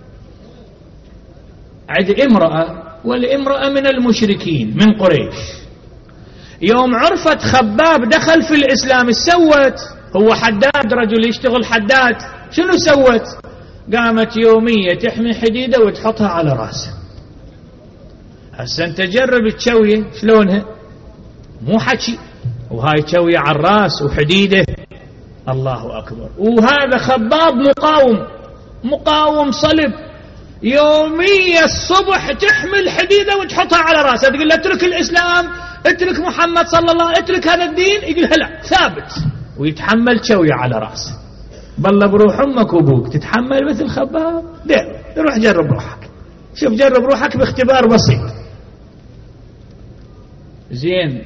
عند امرأة، والامرأة من المشركين من قريش. يوم عرفت خباب دخل في الإسلام سوت، هو حداد، رجل يشتغل حداد، شنو سوت؟ قامت يومية تحمي حديدة وتحطها على راسه. هسه انت جرب تشويه شلونها، مو حكي، وهاي تشويه على الراس وحديدة، الله أكبر. وهذا خباب مقاوم مقاوم صلب، يومية الصبح تحمل حديدة وتحطها على راسه، تقول له اترك الإسلام، اترك محمد صلى الله عليه وسلم، اترك هذا الدين، يقول لا ثابت، ويتحمل تشويه على راسه. بالله بروح امك وابوك تتحمل مثل خباب؟ لا، روح جرب روحك، شوف جرب روحك باختبار بسيط. زين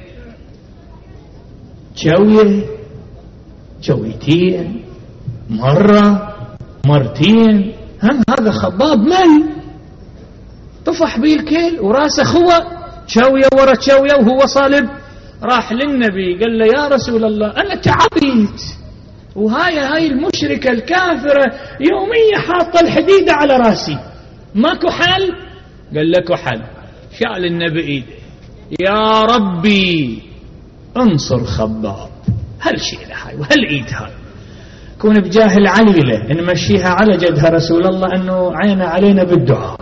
تشويه شويتين، مرة مرتين، هم هذا خباب مال طفح بيه الكيل وراسه خوى، شوية ورا شوية وهو صالب. راح للنبي قال له يا رسول الله أنا تعبت، وهاي هاي المشركة الكافرة يومية حاطة الحديدة على راسي، ماكو حل؟ قال لك حل. شال النبي ايده، يا ربي انصر خباب، هل شيء هاي وهل ايد هاي كون بجاه العليلة نمشيها على جدها رسول الله، انه عين علينا بالدعاء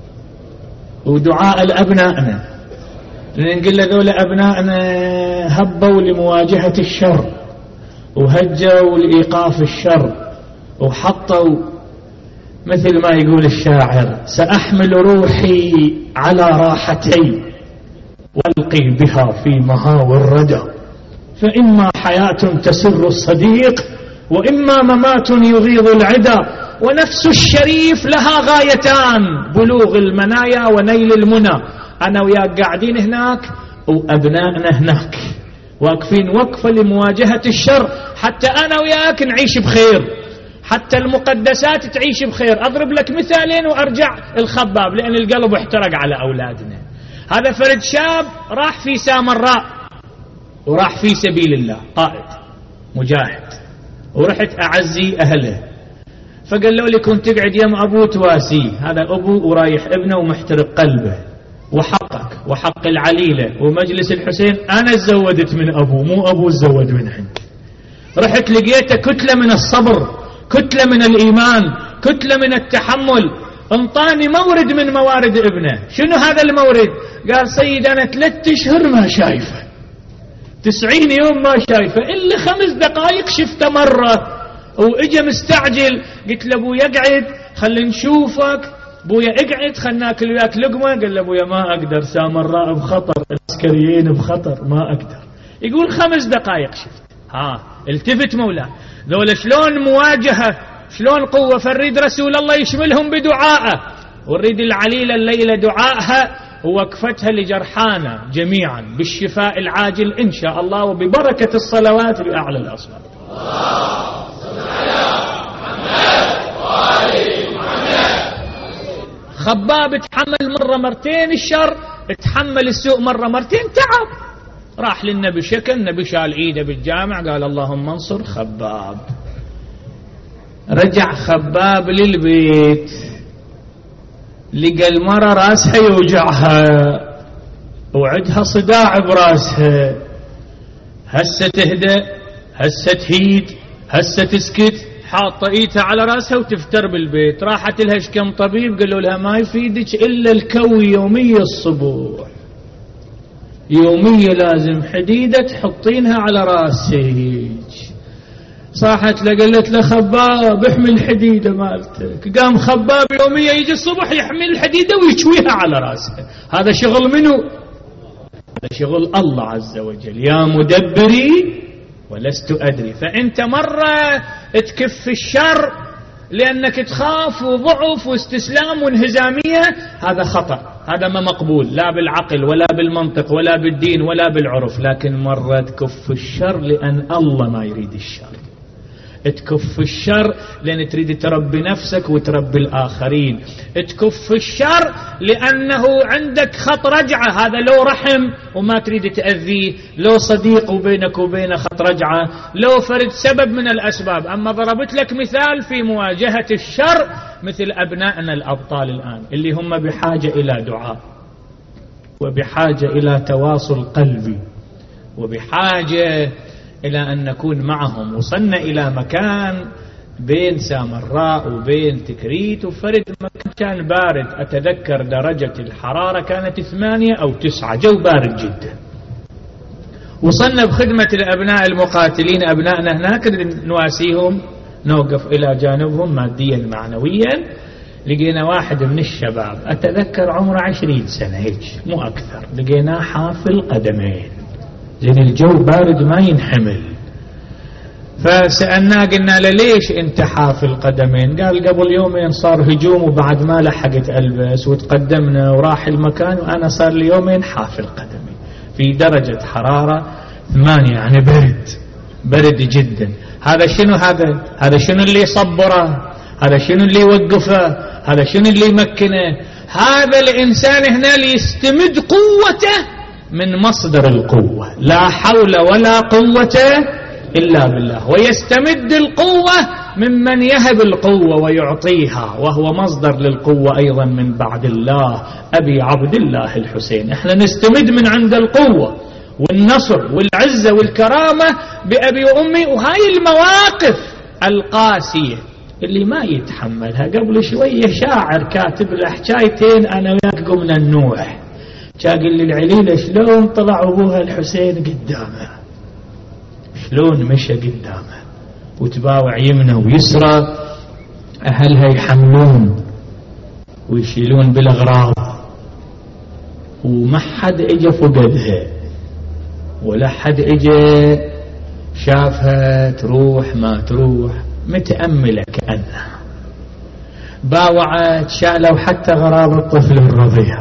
ودعاء الابنائنا، لان نقول ذول ابنائنا هبوا لمواجهة الشر وهجوا لإيقاف الشر، وحطوا مثل ما يقول الشاعر سأحمل روحي على راحتي والقي بها في مهاوى الردى، فإما حياة تسر الصديق وإما ممات يغيظ العدا، ونفس الشريف لها غايتان، بلوغ المنايا ونيل المنى. أنا وياك قاعدين هناك وأبنائنا هناك واقفين وقفة لمواجهة الشر، حتى أنا وياك نعيش بخير، حتى المقدسات تعيش بخير. أضرب لك مثالين وأرجع الخباب، لأن القلب احترق على أولادنا. هذا فرد شاب راح في سامراء وراح في سبيل الله، قائد مجاهد، ورحت أعزي أهله، فقال له لي كنت تقعد يم أبو تواسي، هذا أبو ورايح ابنه ومحترق قلبه، وحقك وحق العليلة ومجلس الحسين أنا تزودت من أبو، مو أبو تزود من عندي. رحت لقيته كتلة من الصبر، كتلة من الإيمان، كتلة من التحمل، انطاني مورد من موارد ابنه. شنو هذا المورد؟ قال سيد أنا ثلاثة أشهر ما شايفه، تسعين يوم ما شايفه، إلا خمس دقائق شفته مرة، وإجا مستعجل. قلت له أبويا اقعد خلي نشوفك، أبويا اقعد خلنا ناكل وياك لقمة. قال له أبويا ما أقدر، سامراء بخطر، العسكريين بخطر، ما أقدر. يقول خمس دقائق شفت. ها التفت مولاه، ذول شلون مواجهة، شلون قوة. فنريد رسول الله يشملهم بدعائه، ونريد العليلة الليلة دعائها ووقفتها لجرحانا جميعا بالشفاء العاجل إن شاء الله، وببركة الصلوات بأعلى الأصوات. خباب تحمل مرة مرتين الشر، تحمل السوء مرة مرتين، تعب. راح للنبي شكل، النبي شال ايده بالجامع قال اللهم انصر خباب. رجع خباب للبيت، لقى المرة راسها يوجعها وعدها صداع براسها، هسه تهدأ هسه تهيد هسه تسكت حاطة ايدها على راسها وتفتر بالبيت. راحت لها كم طبيب قالوا لها ما يفيدك الا الكوي يومية الصبح، يومية لازم حديدة تحطينها على راسك. صاحت له قالت له خباب احمل الحديدة مالتك. قام خباب يومية يجي الصبح يحمل الحديدة ويشويها على راسه. هذا شغل منو؟ هذا شغل الله عز وجل. يا مدبري ولست أدري. فأنت مرة تكف الشر لأنك تخاف وضعف واستسلام وانهزامية، هذا خطأ، هذا ما مقبول لا بالعقل ولا بالمنطق ولا بالدين ولا بالعرف. لكن مرة تكف الشر لأن الله ما يريد الشر، تكف الشر لأن تريد تربي نفسك وتربي الآخرين، تكف الشر لأنه عندك خط رجعة، هذا لو رحم وما تريد تأذيه، لو صديق وبينك وبينه خط رجعة، لو فرد سبب من الأسباب. أما ضربت لك مثال في مواجهة الشر مثل أبنائنا الأبطال الآن اللي هم بحاجة إلى دعاء وبحاجة إلى تواصل قلبي وبحاجة إلى أن نكون معهم. وصلنا إلى مكان بين سامراء وبين تكريت وفرد مكان كان بارد، أتذكر درجة الحرارة كانت ثمانية أو تسعة، جو بارد جدا. وصلنا بخدمة الأبناء المقاتلين أبنائنا هناك نواسيهم، نوقف إلى جانبهم ماديا معنويا. لقينا واحد من الشباب أتذكر عمره عشرين سنة هيك مو أكثر، لقيناه حافل قدمين لأن الجو بارد ما ينحمل. فسألناه قلنا له ليش انت حافل قدمين؟ قال قبل يومين صار هجوم وبعد ما لحقت ألبس وتقدمنا وراح المكان وأنا صار لي يومين حافل قدمين في درجة حرارة ثمانية، يعني برد برد جدا. هذا شنو؟ هذا هذا شنو اللي يصبره؟ هذا شنو اللي يوقفه؟ هذا شنو اللي يمكنه؟ هذا الإنسان هنا ليستمد قوته من مصدر القوة، لا حول ولا قوة إلا بالله، ويستمد القوة ممن يهب القوة ويعطيها، وهو مصدر للقوة أيضا من بعد الله أبي عبد الله الحسين. احنا نستمد من عند القوة والنصر والعزة والكرامة بأبي وأمي. وهاي المواقف القاسية اللي ما يتحملها. قبل شوية شاعر كاتب له حكايتين أنا وياك قمنا النوح، قال لي العليلة شلون طلع أبوها الحسين قدامه، شلون مشى قدامه وتباوع يمنه ويسرى، أهلها يحملون ويشيلون بالأغراض وما حد اجى فقدها ولا حد اجى شافها تروح ما تروح، متأملة كأنها باوعت شالوا حتى غراب الطفل الرضيع،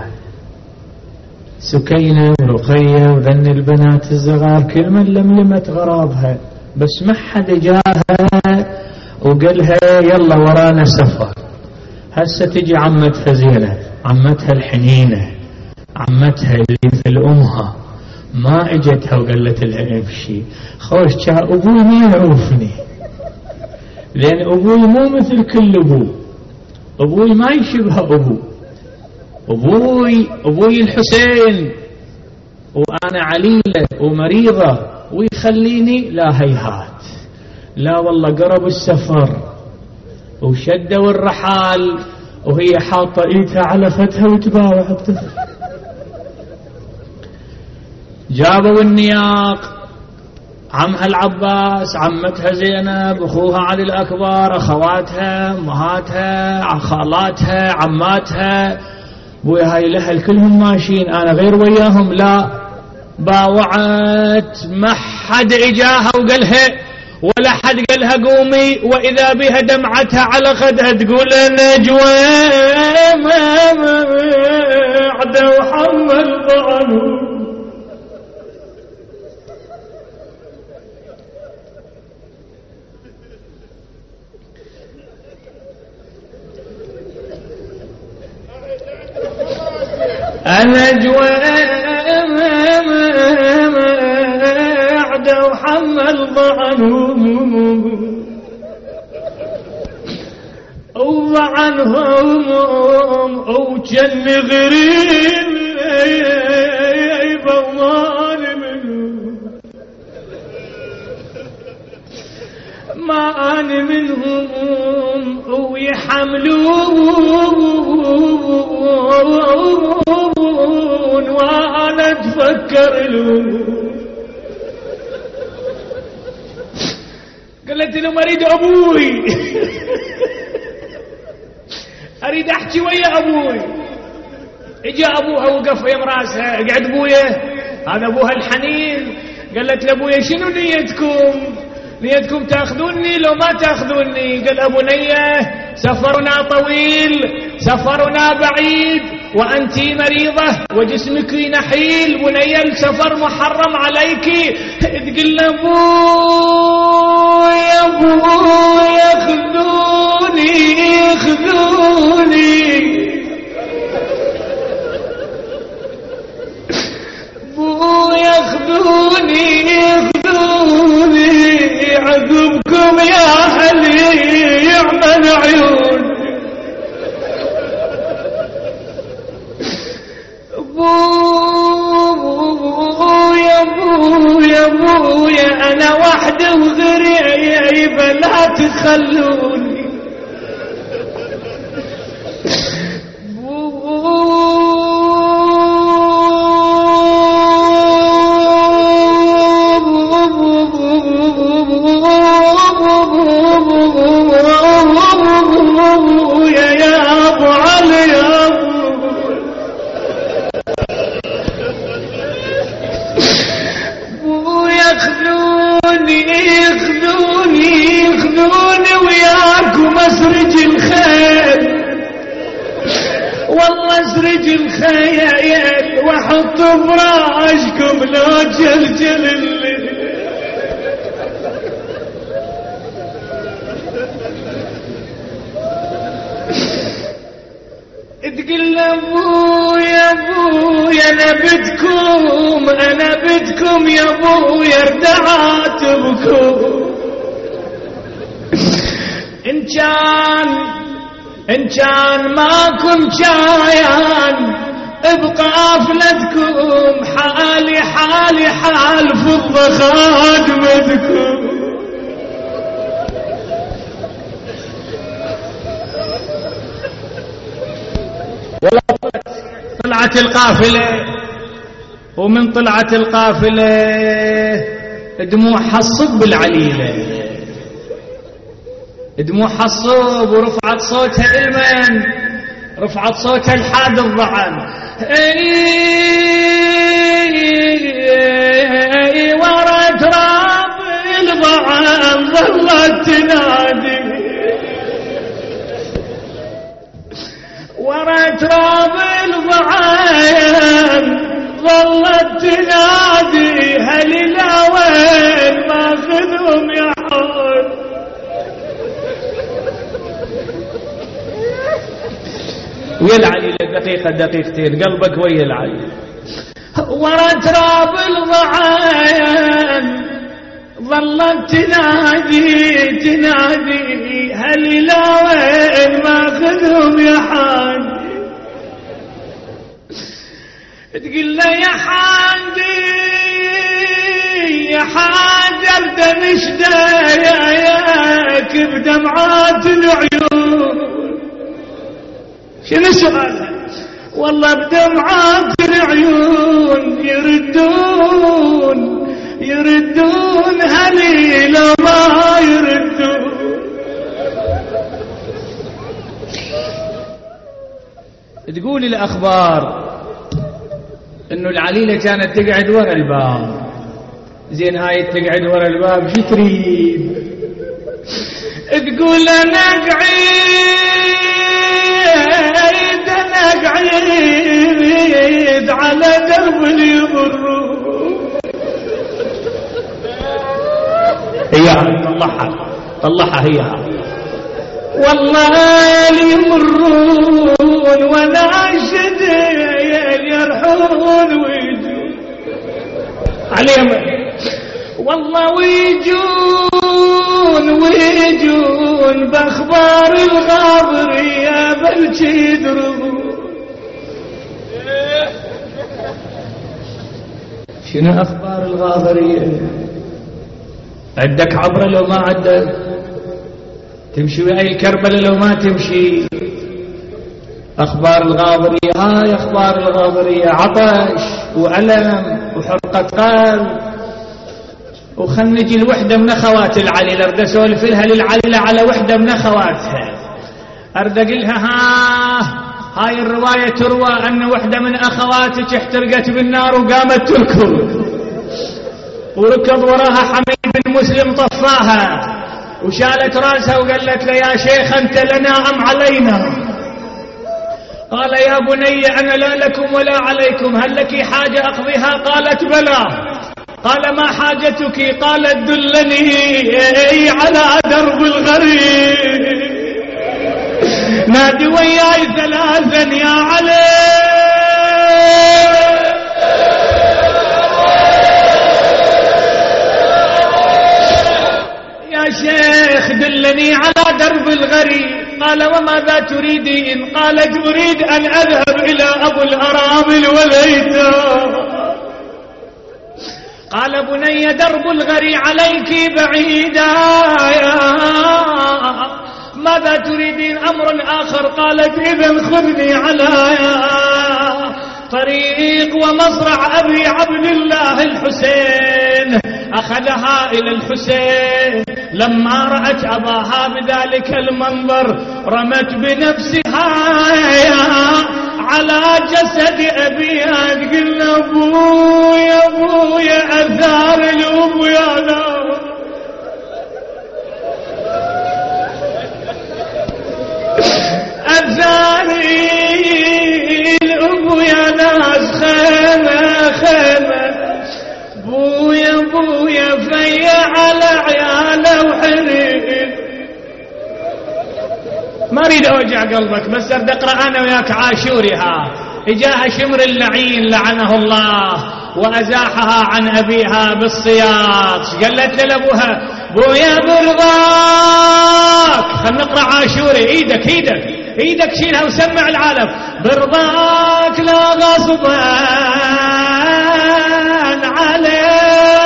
سكينة ورقية وذن البنات الصغار كل من لملمت غرابها، بس ما حد جاها وقالها يلا ورانا سفر. هسه تجي عمتها زينة، عمتها الحنينة، عمتها اللي مثل أمها، ما اجتها وقالت لها امشي. خوش كا أبوي ما يعرفني، لأن أبوي مو مثل كل أبو، أبوي ما يشبه أبو، أبوي أبوي الحسين وأنا عليلة ومريضة ويخليني لا هيهات، لا والله قرب السفر وشدوا الرحال وهي حاطة ايدها على فتها وتباوع الطفل. جابوا النياق، عمها العباس، عمتها زينب، أخوها علي الأكبر، أخواتها، أمهاتها، خالاتها، عماتها، وهاي الأهل كلهم ماشيين، أنا غير وياهم. لا باوعت، ما حد إجاها وقالها ولا حد قالها قومي، وإذا بها دمعتها على خدها تقول نجوى ما بعد وحمل ضعنه. النجوى بعد وحمل ضعنهم وضعنهم وجن غريب بومان منه ما أنا منهم ويحملون وأنا أتفكر لهم. قالت لهم أريد أبوي أريد أحكي ويا أبوي. إجا أبوها وقف يم راسها. قعد أبويا هذا أبوها الحنين. قالت لأبويا شنو نيتكم؟ نيتكم تأخذوني لو ما تأخذوني؟ قال أبو نية سفرنا طويل سفرنا بعيد وأنت مريضة وجسمك نحيل. بني السفر محرم عليك. تقول أبويا أبويا خذوني خذوني أبويا خذوني خذوني عقبكم يا أهلي يعمل عيون. أبويا أبويا أبويا أنا وحدة وغريبة لا تخلوني. أسرج الخيال وأحط براشكم لو جلجل الليل. تقول أبويا أبويا أنا بدكم أنا بدكم يا أبويا ارتعت بكم. إن كان إن كان ماكم شايان بقافلتكم حالي حالي حال فضة خادمتكم. طلعت القافلة ومن طلعت القافلة دموعها الصب العليلة دموعها الصب ورفعت صوتها المن رفعت صوتها الحاد الضعن. اي ورا تراب الضعن ظلت تنادي ورا تراب الضعن ظلت تنادي هل الاوين ماخذهم يا حول. ويا العليلة دقيقة دقيقتين قلبك ويا العليلة. ورا تراب الضعان ظلت تنادي تنادي هل الاوين ماخذهم يا حاج. تقول له يا حاجي يا حاجر دمش داياك بدمعات العيون. شنو سؤالها؟ والله بدمعات العيون يردون يردون هلي لو ما يردون. تقول الأخبار إنه العليلة كانت تقعد ورا الباب. زين هاي تقعد ورا الباب شو تريد؟ تقول أنا قعيد أنا قعيد على درب اليمرون. هي طلعها طلعها هي والله اليمرون ولا شد يرحون ويجون عليهم والله ويجون ويجون باخبار الغابر يا بلشي يدرون. شنو اخبار الغابريه؟ عندك عبرة لو ما عندك؟ تمشي وياي كربلاء لو ما تمشي؟ أخبار الغاضرية، هاي أخبار الغاضرية، عطش وألم وحرقة قلب. وخل نجي لوحدة من أخوات العليلة، أرد أسولف لها للعليلة على وحدة من أخواتها، أرد أقلها ها هاي الرواية تروى أن وحدة من أخواتك احترقت بالنار وقامت تركض، وركض وراها حميد بن مسلم طفاها وشالت راسها وقالت له يا شيخ أنت لنا أم علينا؟ قال يا بني أنا لا لكم ولا عليكم، هل لك حاجة أقضيها؟ قالت بلى. قال ما حاجتك؟ قالت دلني على درب الغريب، نادي وياي ثلاثا يا علي. يا شيخ دلني على درب الغريب. قال وماذا تريدين؟ قالت أريد أن أذهب إلى أبو الأرامل والأيتام. قال بني درب الغري عليك بعيدا، ماذا تريدين؟ أمر آخر. قالت إذن خذني على طريق ومصرع أبي عبد الله الحسين. أخذها إلى الحسين، لما رأت أباها بذلك المنظر رمت بنفسها على جسد أبيها، تقول أبويا أبويا أثار الأب يا نار، أثار الأب يا ناس، خيمة خيمة بويا بويا فيا على عياله وحنين. ما اريد اوجع قلبك، بس اريد اقرا انا وياك عاشورها. اجاها شمر اللعين لعنه الله وازاحها عن ابيها بالصياط. قالت لابوها بويا برضاك، خلنا نقرا عاشوري. ايدك ايدك ايدك شيلها وسمع العالم. برضاك لا غصبا عليه،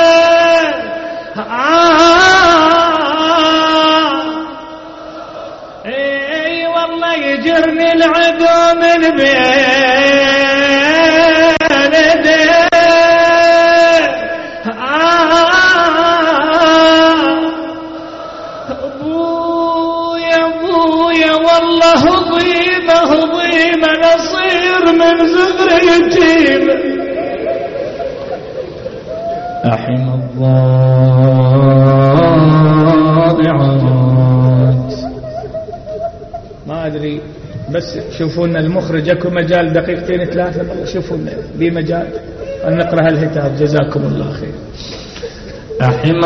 اي والله يجرني العدو من بين يديه. ابويا ابويا والله ضيمه ضيمه نصير من زغر يتيم. رحم الضائعات. ما أدري، بس شوفونا المخرج اكو مجال دقيقتين ثلاثة، شوفونا بمجال أن نقرأ الهتاف جزاكم الله خير. رحم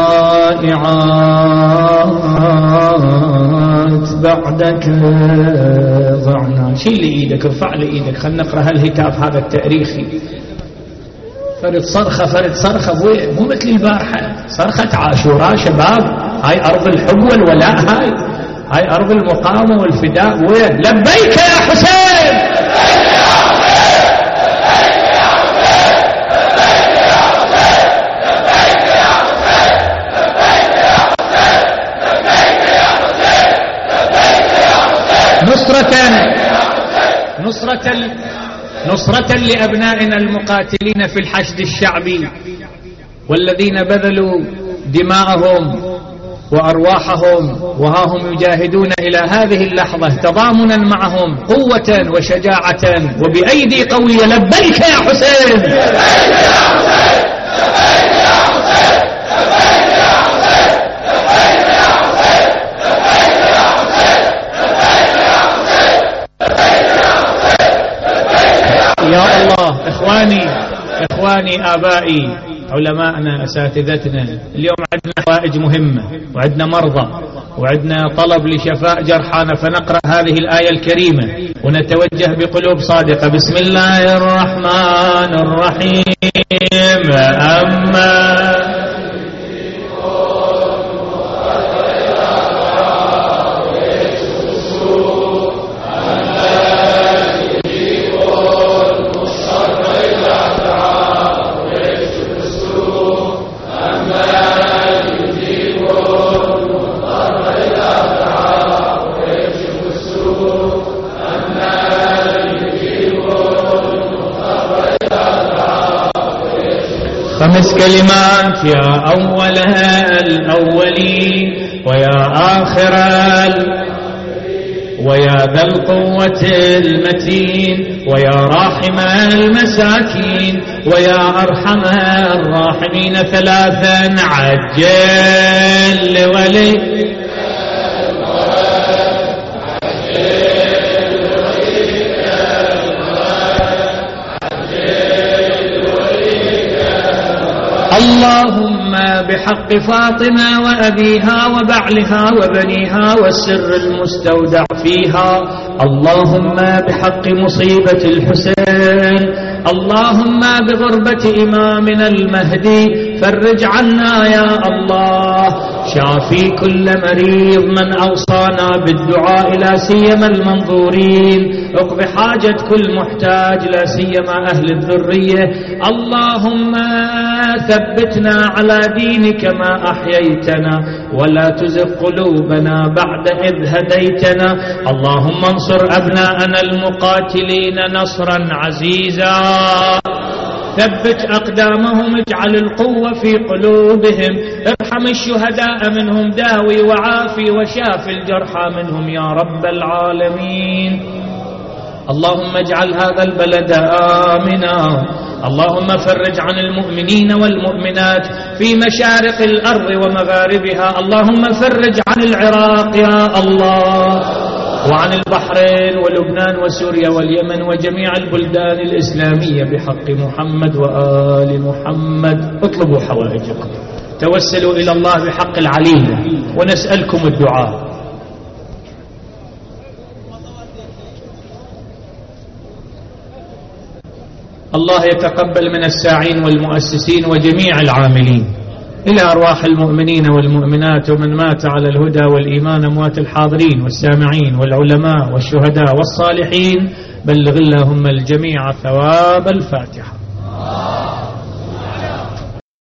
الضائعات بعدك ضعنا. شيل لي ايدك، ارفع لي ايدك، خلنا نقرأ الهتاف هذا التاريخي. فرد صرخة فرد صرخة ابويا، مو مثل البارحة، صرخة عاشوراء شباب. هاي أرض الحب والولاء، هاي هاي أرض المقاومة والفداء ابويا. لبيك يا حسين، نصرة نصرة نصرة لأبنائنا المقاتلين في الحشد الشعبي، والذين بذلوا دماءهم وأرواحهم وها هم يجاهدون إلى هذه اللحظة تضامنا معهم قوة وشجاعة وبأيدي قوية. لبيك يا حسين، لبيك يا حسين، لبيك يا حسين، لبيك يا حسين، لبيك يا حسين، لبيك يا حسين، لبيك يا حسين، لبيك يا حسين. يا الله، إخواني إخواني آبائي علماءنا أساتذتنا، اليوم عندنا حوائج مهمة وعندنا مرضى وعندنا طلب لشفاء جرحانا، فنقرأ هذه الآية الكريمة ونتوجه بقلوب صادقة. بسم الله الرحمن الرحيم. أما خمس كلمات: يا أول الأولين ويا آخر ويا ذا القوة المتين ويا راحم المساكين ويا أرحم الراحمين. ثلاثا: عجل لولي اللهم بحق فاطمة وأبيها وبعلها وبنيها والسر المستودع فيها. اللهم بحق مصيبة الحسين. اللهم بغربة إمامنا المهدي فرج عنا يا الله. شافي كل مريض من أوصانا بالدعاء لا سيما المنظورين. اقض حاجة كل محتاج لا سيما أهل الذرية. اللهم ثبتنا على دينك ما أحييتنا ولا تزغ قلوبنا بعد إذ هديتنا. اللهم انصر أبناءنا المقاتلين نصرا عزيزا. ثبت أقدامهم اجعل القوة في قلوبهم. ارحم الشهداء منهم داوي وعافي وشاف الجرحى منهم يا رب العالمين. اللهم اجعل هذا البلد آمنا. اللهم فرج عن المؤمنين والمؤمنات في مشارق الأرض ومغاربها. اللهم فرج عن العراق يا الله وعن البحرين ولبنان وسوريا واليمن وجميع البلدان الإسلامية بحق محمد وآل محمد. اطلبوا حوائجكم، توسلوا إلى الله بحق العليل ونسألكم الدعاء. الله يتقبل من الساعين والمؤسسين وجميع العاملين. إلى أرواح المؤمنين والمؤمنات ومن مات على الهدى والإيمان، أموات الحاضرين والسامعين والعلماء والشهداء والصالحين، بلغ اللهم الجميع ثواب الفاتحة.